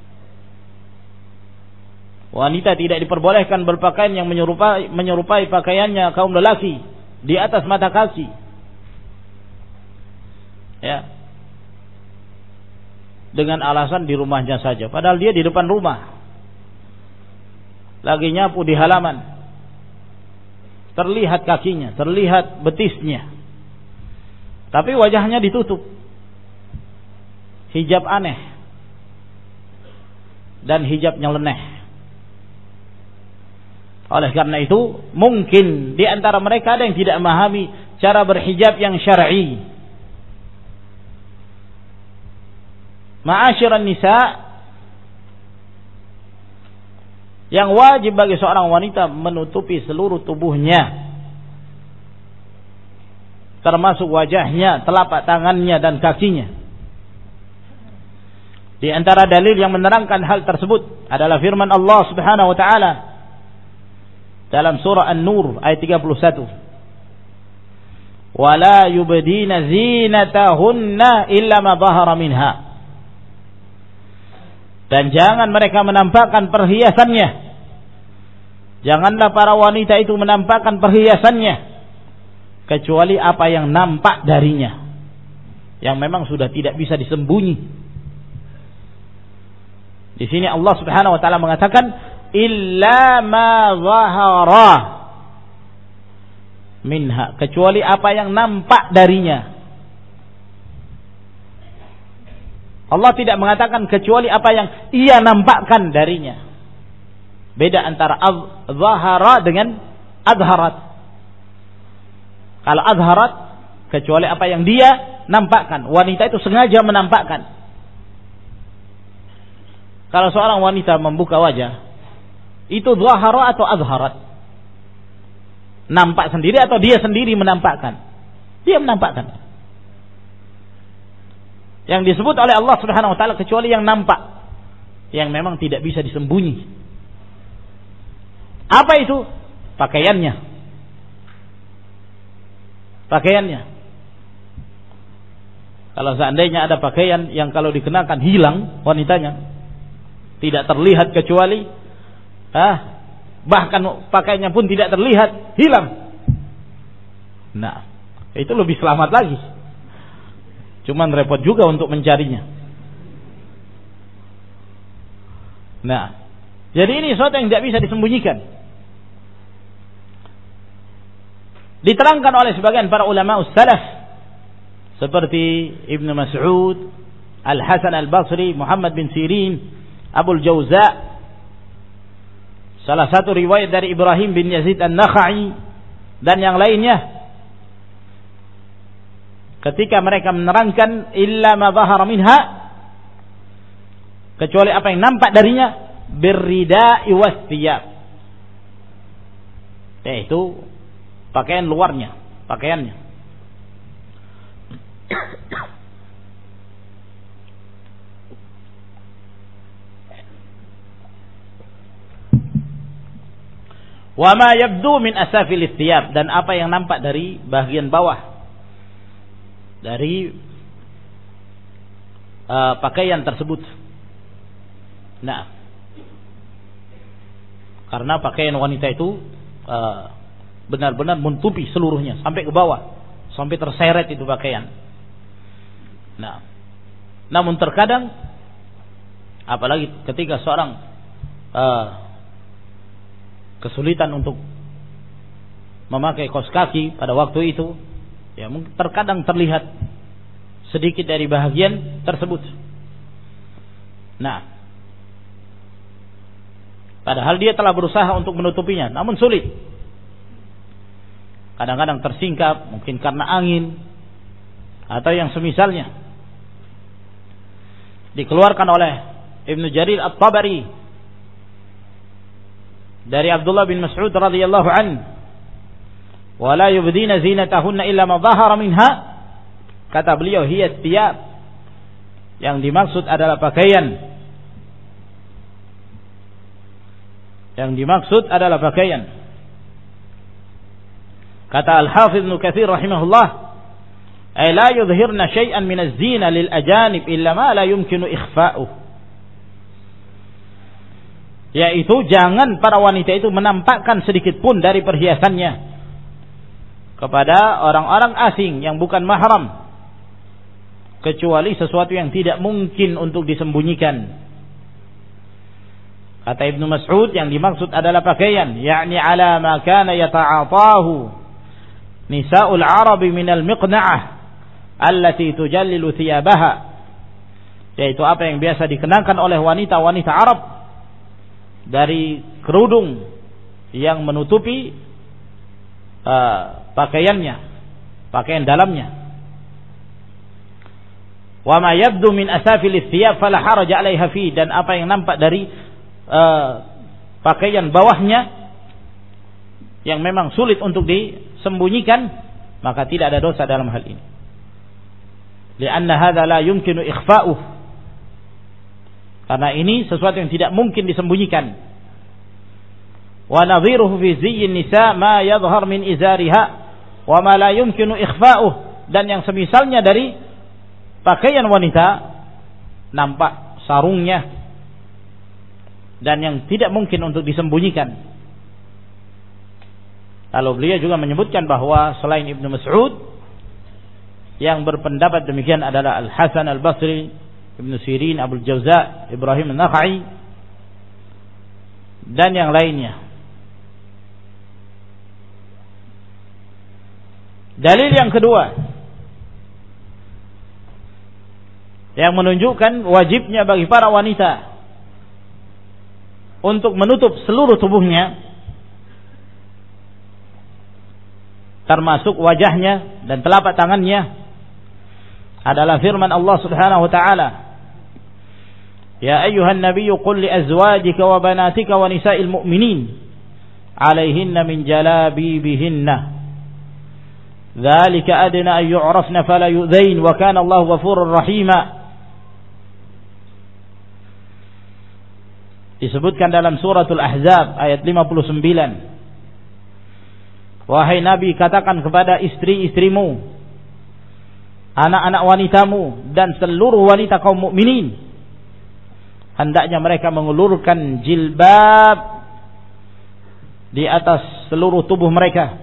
Wanita tidak diperbolehkan berpakaian yang menyerupai pakaiannya kaum lelaki di atas mata kaki. Ya. Dengan alasan di rumahnya saja, padahal dia di depan rumah. Lagi nyapu di halaman. Terlihat kakinya, terlihat betisnya. Tapi wajahnya ditutup. Hijab aneh. Dan hijab nyeleneh. Oleh karena itu, mungkin di antara mereka ada yang tidak memahami cara berhijab yang syar'i. Ma'asyiran nisa, yang wajib bagi seorang wanita menutupi seluruh tubuhnya, termasuk wajahnya, telapak tangannya dan kakinya. Di antara dalil yang menerangkan hal tersebut adalah firman Allah Subhanahu wa taala dalam surah An-Nur ayat 31. Wala yubdina zinatahunna illa ma dhahara minha. Dan jangan mereka menampakkan perhiasannya. Janganlah para wanita itu menampakkan perhiasannya kecuali apa yang nampak darinya, yang memang sudah tidak bisa disembunyi. Di sini Allah Subhanahu wa taala mengatakan illa ma zahara minha, kecuali apa yang nampak darinya. Allah tidak mengatakan kecuali apa yang ia nampakkan darinya. Beda antara zahara dengan azharat. Kalau azharat, kecuali apa yang dia nampakkan. Wanita itu sengaja menampakkan. Kalau seorang wanita membuka wajah, itu zahara atau azharat? Nampak sendiri atau dia sendiri menampakkan? Dia menampakkan. Yang disebut oleh Allah Subhanahu wa taala kecuali yang nampak, yang memang tidak bisa disembunyi. Apa itu? Pakaiannya. Pakaiannya. Kalau seandainya ada pakaian yang kalau dikenakan hilang wanitanya, tidak terlihat kecuali bahkan pakaiannya pun tidak terlihat, hilang. Nah, itu lebih selamat lagi. Cuman repot juga untuk mencarinya. Nah, jadi ini sesuatu yang tidak bisa disembunyikan. Diterangkan oleh sebagian para ulama salaf seperti Ibnu Mas'ud, Al-Hasan Al-Basri, Muhammad bin Sirin, Abul Jauza. Salah satu riwayat dari Ibrahim bin Yazid An-Nakhai dan yang lainnya, ketika mereka menerangkan illa ma dhahara minha, kecuali apa yang nampak darinya, birrida'i wasthiyab, yaitu pakaian luarnya, pakaiannya. Wa ma yabdu min asafil thiyab, dan apa yang nampak dari bagian bawah dari pakaian tersebut. Nah, karena pakaian wanita itu benar-benar menutupi seluruhnya sampai ke bawah, sampai terseret itu pakaian. Nah, namun terkadang apalagi ketika seorang kesulitan untuk memakai kaos kaki pada waktu itu, ya mungkin terkadang terlihat sedikit dari bahagian tersebut. Nah, padahal dia telah berusaha untuk menutupinya, namun sulit. Kadang-kadang tersingkap, mungkin karena angin atau yang semisalnya. Dikeluarkan oleh Ibnu Jarir At-Tabari dari Abdullah bin Mas'ud radhiyallahu anhu, wala yubdina zinatahunna illa ma dhahara minha, kata beliau, hiya thiyab, yang dimaksud adalah pakaian, yang dimaksud adalah pakaian. Kata Al-Hafidz Ibnu Katsir rahimahullah, ay la yudhhirna syai'an min az-zina lil ajanib illa ma la yumkinu ikhfa'uh. Yaitu jangan para wanita itu menampakkan sedikit pun dari perhiasannya kepada orang-orang asing yang bukan mahram, kecuali sesuatu yang tidak mungkin untuk disembunyikan. Kata Ibnu Mas'ud, yang dimaksud adalah pakaian, yakni ala ma kana yata'atahu nisa'ul arabi minal miqna'ah allati tujallilu thiyabaha, yaitu apa yang biasa dikenakan oleh wanita-wanita Arab dari kerudung yang menutupi pakaiannya, pakaian dalamnya. Wa ma yabdu min asafil thiyab fala haraja 'alaiha fi, dan apa yang nampak dari pakaian bawahnya yang memang sulit untuk disembunyikan, maka tidak ada dosa dalam hal ini. Lianna hadza la yumkinu ikhfa'uh, karena ini sesuatu yang tidak mungkin disembunyikan. Wa nadhiruhu fi ziyyin nisa ma yadhhar min izariha wa ma la yumkinu ikhfa'uh, dan yang semisalnya dari pakaian wanita nampak sarungnya dan yang tidak mungkin untuk disembunyikan. Lalu beliau juga menyebutkan bahwa selain Ibnu Mas'ud, yang berpendapat demikian adalah Al-Hasan Al-Basri, Ibnu Sirin, Abu Jauza, Ibrahim An-Nakhai, dan yang lainnya. Dalil yang kedua yang menunjukkan wajibnya bagi para wanita untuk menutup seluruh tubuhnya, termasuk wajahnya dan telapak tangannya, adalah firman Allah Subhanahu wa taala, ya ayyuhan nabiyyu qul li azwajika wa banatika wa nisa'il mu'minin 'alaihinna min jalabibihinna dzalika adna an yu'rafna fala yu'dzain wa kana Allahu ghafurur rahima. Disebutkan dalam suratul Ahzab ayat 59, wahai Nabi, katakan kepada istri-istrimu, anak-anak wanitamu, dan seluruh wanita kaum mukminin, hendaknya mereka mengulurkan jilbab di atas seluruh tubuh mereka.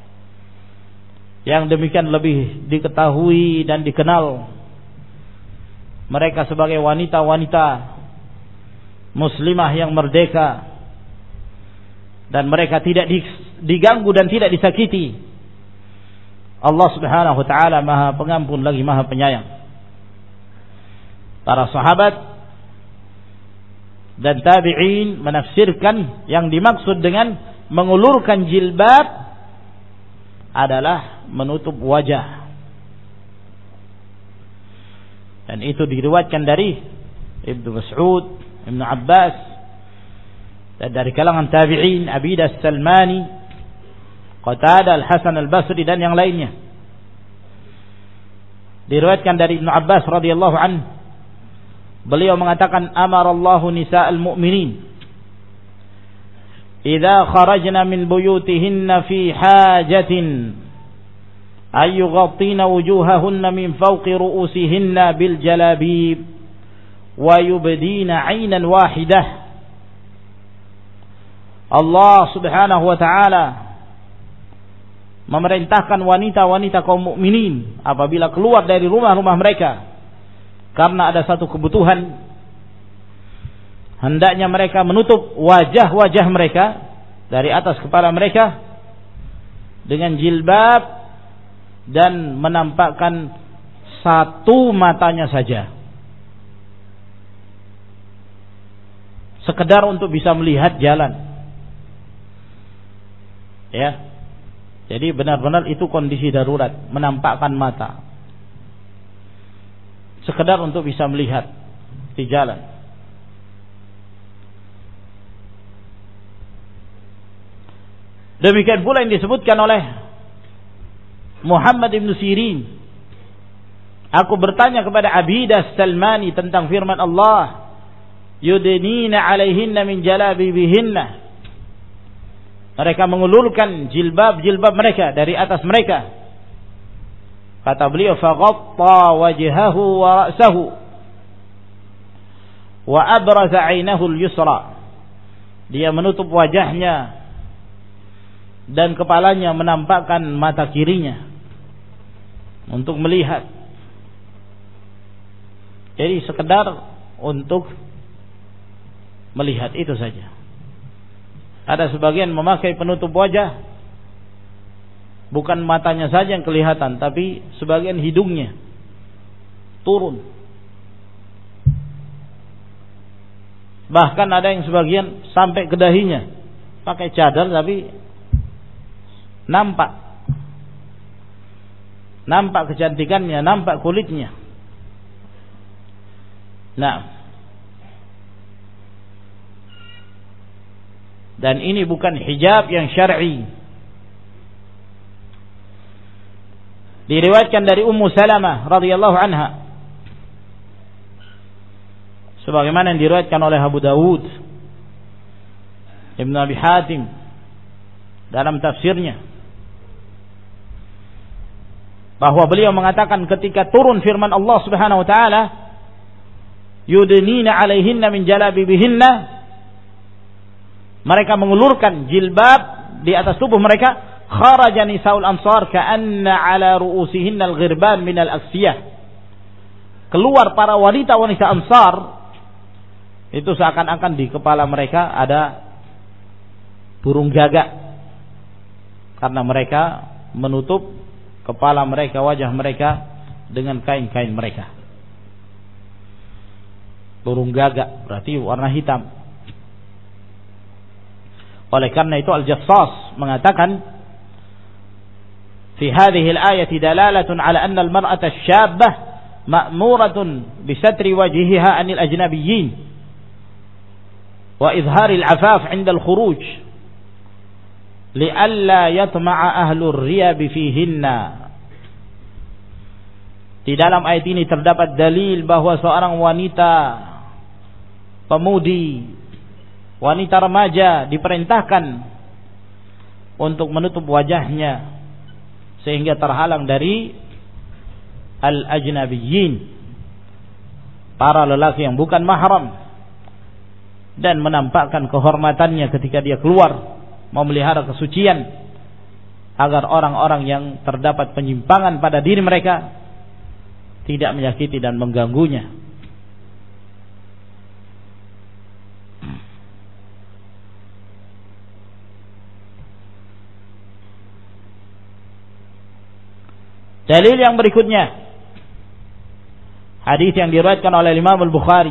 Yang demikian lebih diketahui dan dikenal mereka sebagai wanita-wanita muslimah yang merdeka, dan mereka tidak diganggu dan tidak disakiti. Allah Subhanahu wa taala Maha Pengampun lagi Maha Penyayang. Para sahabat dan tabi'in menafsirkan yang dimaksud dengan mengulurkan jilbab adalah menutup wajah, dan itu diriwayatkan dari Ibnu Mas'ud, Ibnu Abbas, dan dari kalangan tabi'in Abidah As-Salmani, Qatadah, Al-Hasan Al-Basri, dan yang lainnya. Diriwayatkan dari Ibnu Abbas radhiyallahu anhu, beliau mengatakan, amarallahu nisa'al mu'minin idza kharajna min buyutihinna fi hajatin ay yughattina wujuhahunna min fawqi ru'usihinna bil jalabib wa yubdina 'aynan wahidah. Allah Subhanahu wa taala memerintahkan wanita-wanita kaum mukminin apabila keluar dari rumah-rumah mereka karena ada satu kebutuhan, hendaknya mereka menutup wajah-wajah mereka dari atas kepala mereka dengan jilbab dan menampakkan satu matanya saja, sekedar untuk bisa melihat jalan. Ya, jadi benar-benar itu kondisi darurat, menampakkan mata, sekedar untuk bisa melihat di jalan. Demikian pula yang disebutkan oleh Muhammad ibn Sirin, aku bertanya kepada Abidah As-Salmani tentang firman Allah, yudnina 'alaihinna min jalabibihinna, Mereka mengulurkan jilbab-jilbab mereka dari atas mereka. Kata beliau, faghatta wajhahu wa ra'sahu wa abraza 'ainahu al-yusra. Dia menutup wajahnya dan kepalanya, menampakkan mata kirinya untuk melihat. Jadi sekedar untuk melihat, itu saja. Ada sebagian memakai penutup wajah, bukan matanya saja yang kelihatan, tapi sebagian hidungnya turun. Bahkan ada yang sebagian sampai ke dahinya, pakai cadar tapi nampak kecantikannya, nampak kulitnya. Nah, dan ini bukan hijab yang syar'i. Diriwayatkan dari Ummu Salamah radhiyallahu anha, sebagaimana yang diriwayatkan oleh Abu Dawud, Ibn Abi Hatim dalam tafsirnya, bahwa beliau mengatakan ketika turun firman Allah Subhanahu wa taala, yudnina 'alaihinna min jalabibihinna, mereka mengulurkan jilbab di atas tubuh mereka. Kharaja nisaul ansar ka'anna 'ala ru'usihinna al-ghirban min al-aksiyah. Keluar para wanita-wanita Ansar, itu seakan-akan di kepala mereka ada burung gagak, karena mereka menutup kepala mereka, wajah mereka dengan kain-kain mereka. Burung gagak berarti warna hitam. Oleh karena itu Al-Jassas mengatakan, fi hadhihi al-ayati dalalatun ala anna al-mar'ata asy-syabbah ma'muratun bi satri wajhiha 'anil ajnabiyyin wa izhari al-'afaf 'inda al-khuruj li'alla yatma'a ahlu ar-riyab fihinna. Di dalam ayat ini terdapat dalil bahwa seorang wanita pemudi, wanita remaja diperintahkan untuk menutup wajahnya sehingga terhalang dari al-ajnabiyyin, para lelaki yang bukan mahram, dan menampakkan kehormatannya ketika dia keluar memelihara kesucian, agar orang-orang yang terdapat penyimpangan pada diri mereka tidak menyakiti dan mengganggunya. Dalil yang berikutnya, hadis yang diriwayatkan oleh Imam Al-Bukhari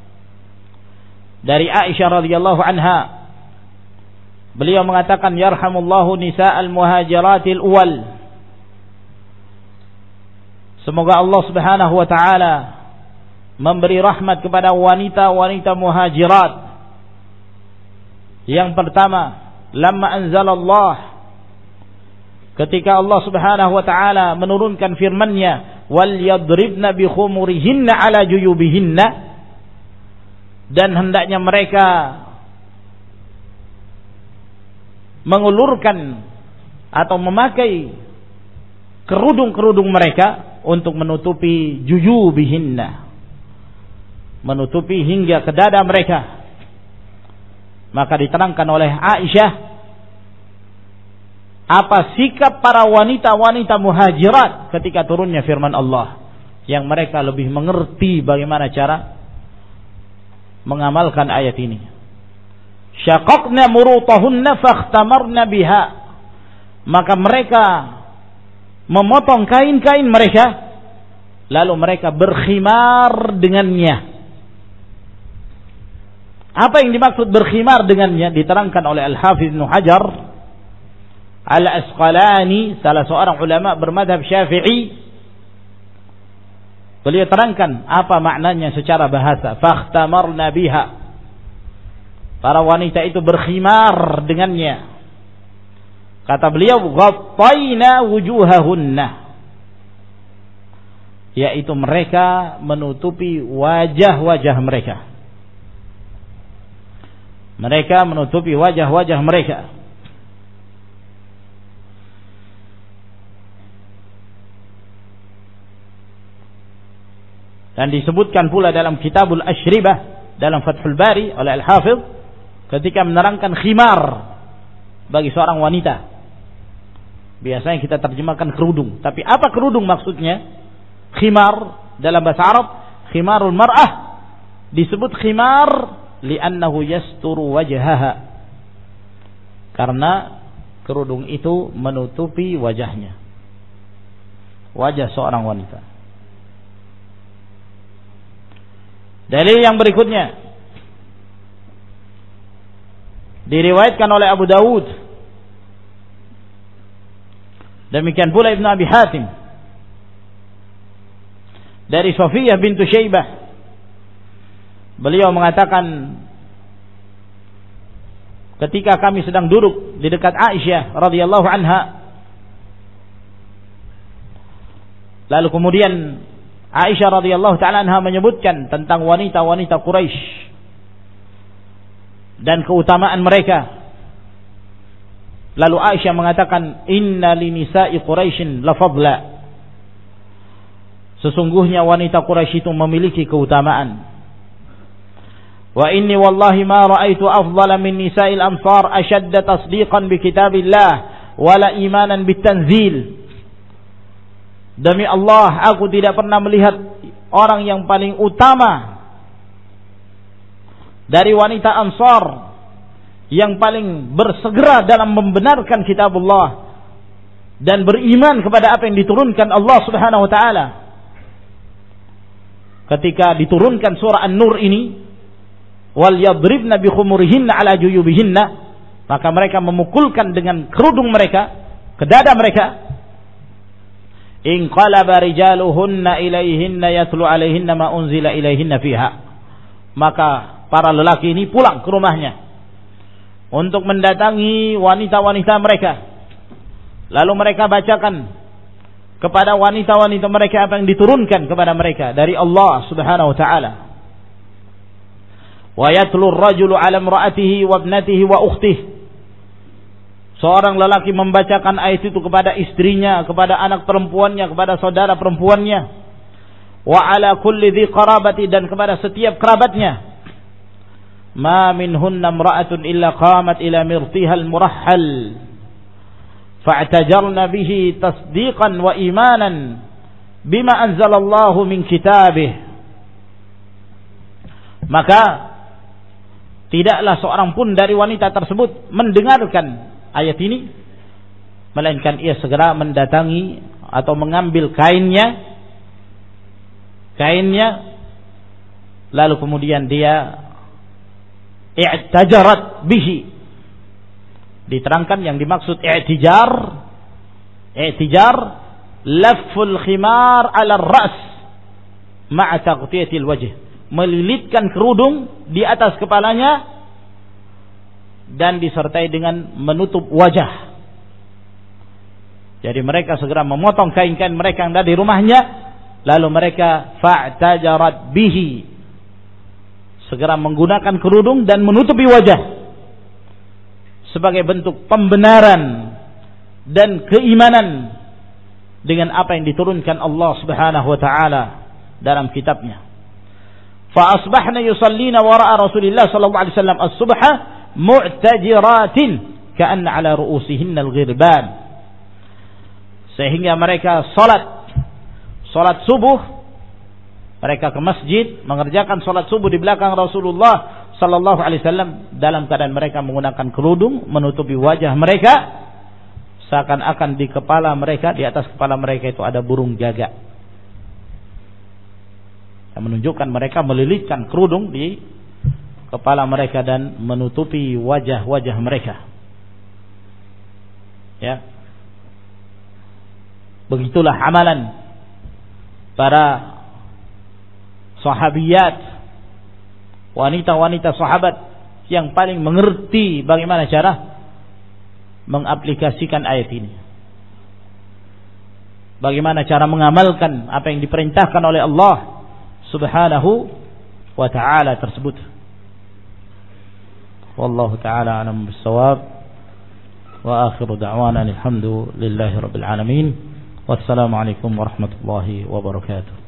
dari Aisyah radhiyallahu anha. Beliau mengatakan, yarhamullahu nisa'al muhajiratil awwal. Semoga Allah Subhanahu wa taala memberi rahmat kepada wanita-wanita muhajirat. Yang pertama, lamma anzalallah, ketika Allah Subhanahu wa taala menurunkan firman-Nya, wal yadribna bi khumurihinna ala juyubihinna, dan hendaknya mereka mengulurkan atau memakai kerudung-kerudung mereka untuk menutupi juyubihinna, menutupi hingga ke dada mereka. Maka diterangkan oleh Aisyah apa sikap para wanita-wanita muhajirat ketika turunnya firman Allah, yang mereka lebih mengerti bagaimana cara mengamalkan ayat ini. Syaqaqna murutahunna fakhtamarna biha, maka mereka memotong kain-kain mereka lalu mereka berkhimar dengannya. Apa yang dimaksud berkhimar dengannya diterangkan oleh Al-Hafiz Ibnu Hajar Al-Asqalani, salah seorang ulama bermadhab Syafi'i. Beliau terangkan apa maknanya secara bahasa. Fakhtamarna biha, para wanita itu berkhimar dengannya. Kata beliau, ghattayna wujuhahunna, yaitu mereka menutupi wajah-wajah mereka. Mereka menutupi wajah-wajah mereka. Dan disebutkan pula dalam Kitabul Ashribah dalam Fathul Bari oleh Al-Hafidh ketika menerangkan khimar bagi seorang wanita. Biasanya kita terjemahkan kerudung, tapi apa kerudung maksudnya? Khimar dalam bahasa Arab, khimarul mar'ah disebut khimar li'annahu yasturu wajhaha. Karena kerudung itu menutupi wajahnya. Wajah seorang wanita. Dalil yang berikutnya diriwayatkan oleh Abu Dawud, demikian pula Ibnu Abi Hatim dari Safiyah bintu Syaibah. Beliau mengatakan, ketika kami sedang duduk di dekat Aisyah radhiyallahu anha, lalu kemudian Aisyah radhiyallahu ta'ala anha menyebutkan tentang wanita-wanita Quraisy dan keutamaan mereka. Lalu Aisyah mengatakan, inna li nisa'i Quraisyin la fadla. Sesungguhnya wanita Quraisy itu memiliki keutamaan. Wa inni wallahi ma ra'aitu afdala min nisa'il amsar ashadda tasdiqan bi kitabillah wala imanan bitanzil. Demi Allah, aku tidak pernah melihat orang yang paling utama dari wanita Ansar yang paling bersegera dalam membenarkan kitabullah dan beriman kepada apa yang diturunkan Allah Subhanahu wa taala. Ketika diturunkan surah An-Nur ini, wal yadribna bi khumurihinna ala juyubihinna, maka mereka memukulkan dengan kerudung mereka ke dada mereka. In qalaba rijaluhunna ilaihinna yatlu alaihinna ma unzila ilaihinna fiha. Maka para lelaki ini pulang ke rumahnya untuk mendatangi wanita-wanita mereka. Lalu mereka bacakan kepada wanita-wanita mereka apa yang diturunkan kepada mereka dari Allah Subhanahu wa taala. Wa yatlu ar-rajulu 'ala imra'atihi wa ibnatihi wa ukhtihi. Seorang lelaki membacakan ayat itu kepada istrinya, kepada anak perempuannya, kepada saudara perempuannya. Wa 'ala kulli dhi qarabati, dan kepada setiap kerabatnya. Ma minhunna imra'atun illa qamat ila mirtiha al-murahhal fa'tajarna bihi tasdiqan wa imanan bima anzalallahu min kitabih. Maka tidaklah seorang pun dari wanita tersebut mendengarkan ayat ini, melainkan ia segera mendatangi atau mengambil kainnya, lalu kemudian dia i'tajarat bihi. Diterangkan yang dimaksud i'tijar lafful khimar 'ala ar-ra's ma'a taghtiyatil wajh, melilitkan kerudung di atas kepalanya dan disertai dengan menutup wajah. Jadi mereka segera memotong kain-kain mereka yang ada di rumahnya, lalu mereka fa'tajarat bihi, segera menggunakan kerudung dan menutupi wajah sebagai bentuk pembenaran dan keimanan dengan apa yang diturunkan Allah Subhanahu wa taala dalam kitabnya. Fa asbahna yusallina wara'a Rasulillah sallallahu alaihi wasallam as-subha mu'tajiratin ka'anna 'ala ru'usihinna al-ghirban. Sehingga mereka salat subuh, mereka ke masjid mengerjakan salat subuh di belakang Rasulullah sallallahu alaihi wasallam dalam keadaan mereka menggunakan kerudung menutupi wajah mereka, seakan-akan di kepala mereka, di atas kepala mereka itu ada burung gagak. Yang menunjukkan mereka melilitkan kerudung di kepala mereka dan menutupi wajah-wajah mereka. Ya. Begitulah amalan para sahabiyat, wanita-wanita sahabat yang paling mengerti bagaimana cara mengaplikasikan ayat ini. Bagaimana cara mengamalkan apa yang diperintahkan oleh Allah Subhanahu wa ta'ala tersebut. Wallahu ta'ala a'lam bis-shawab. Wa akhiru da'wana alhamdulillahi rabbil alamin. Wassalamu alaikum warahmatullahi wabarakatuh.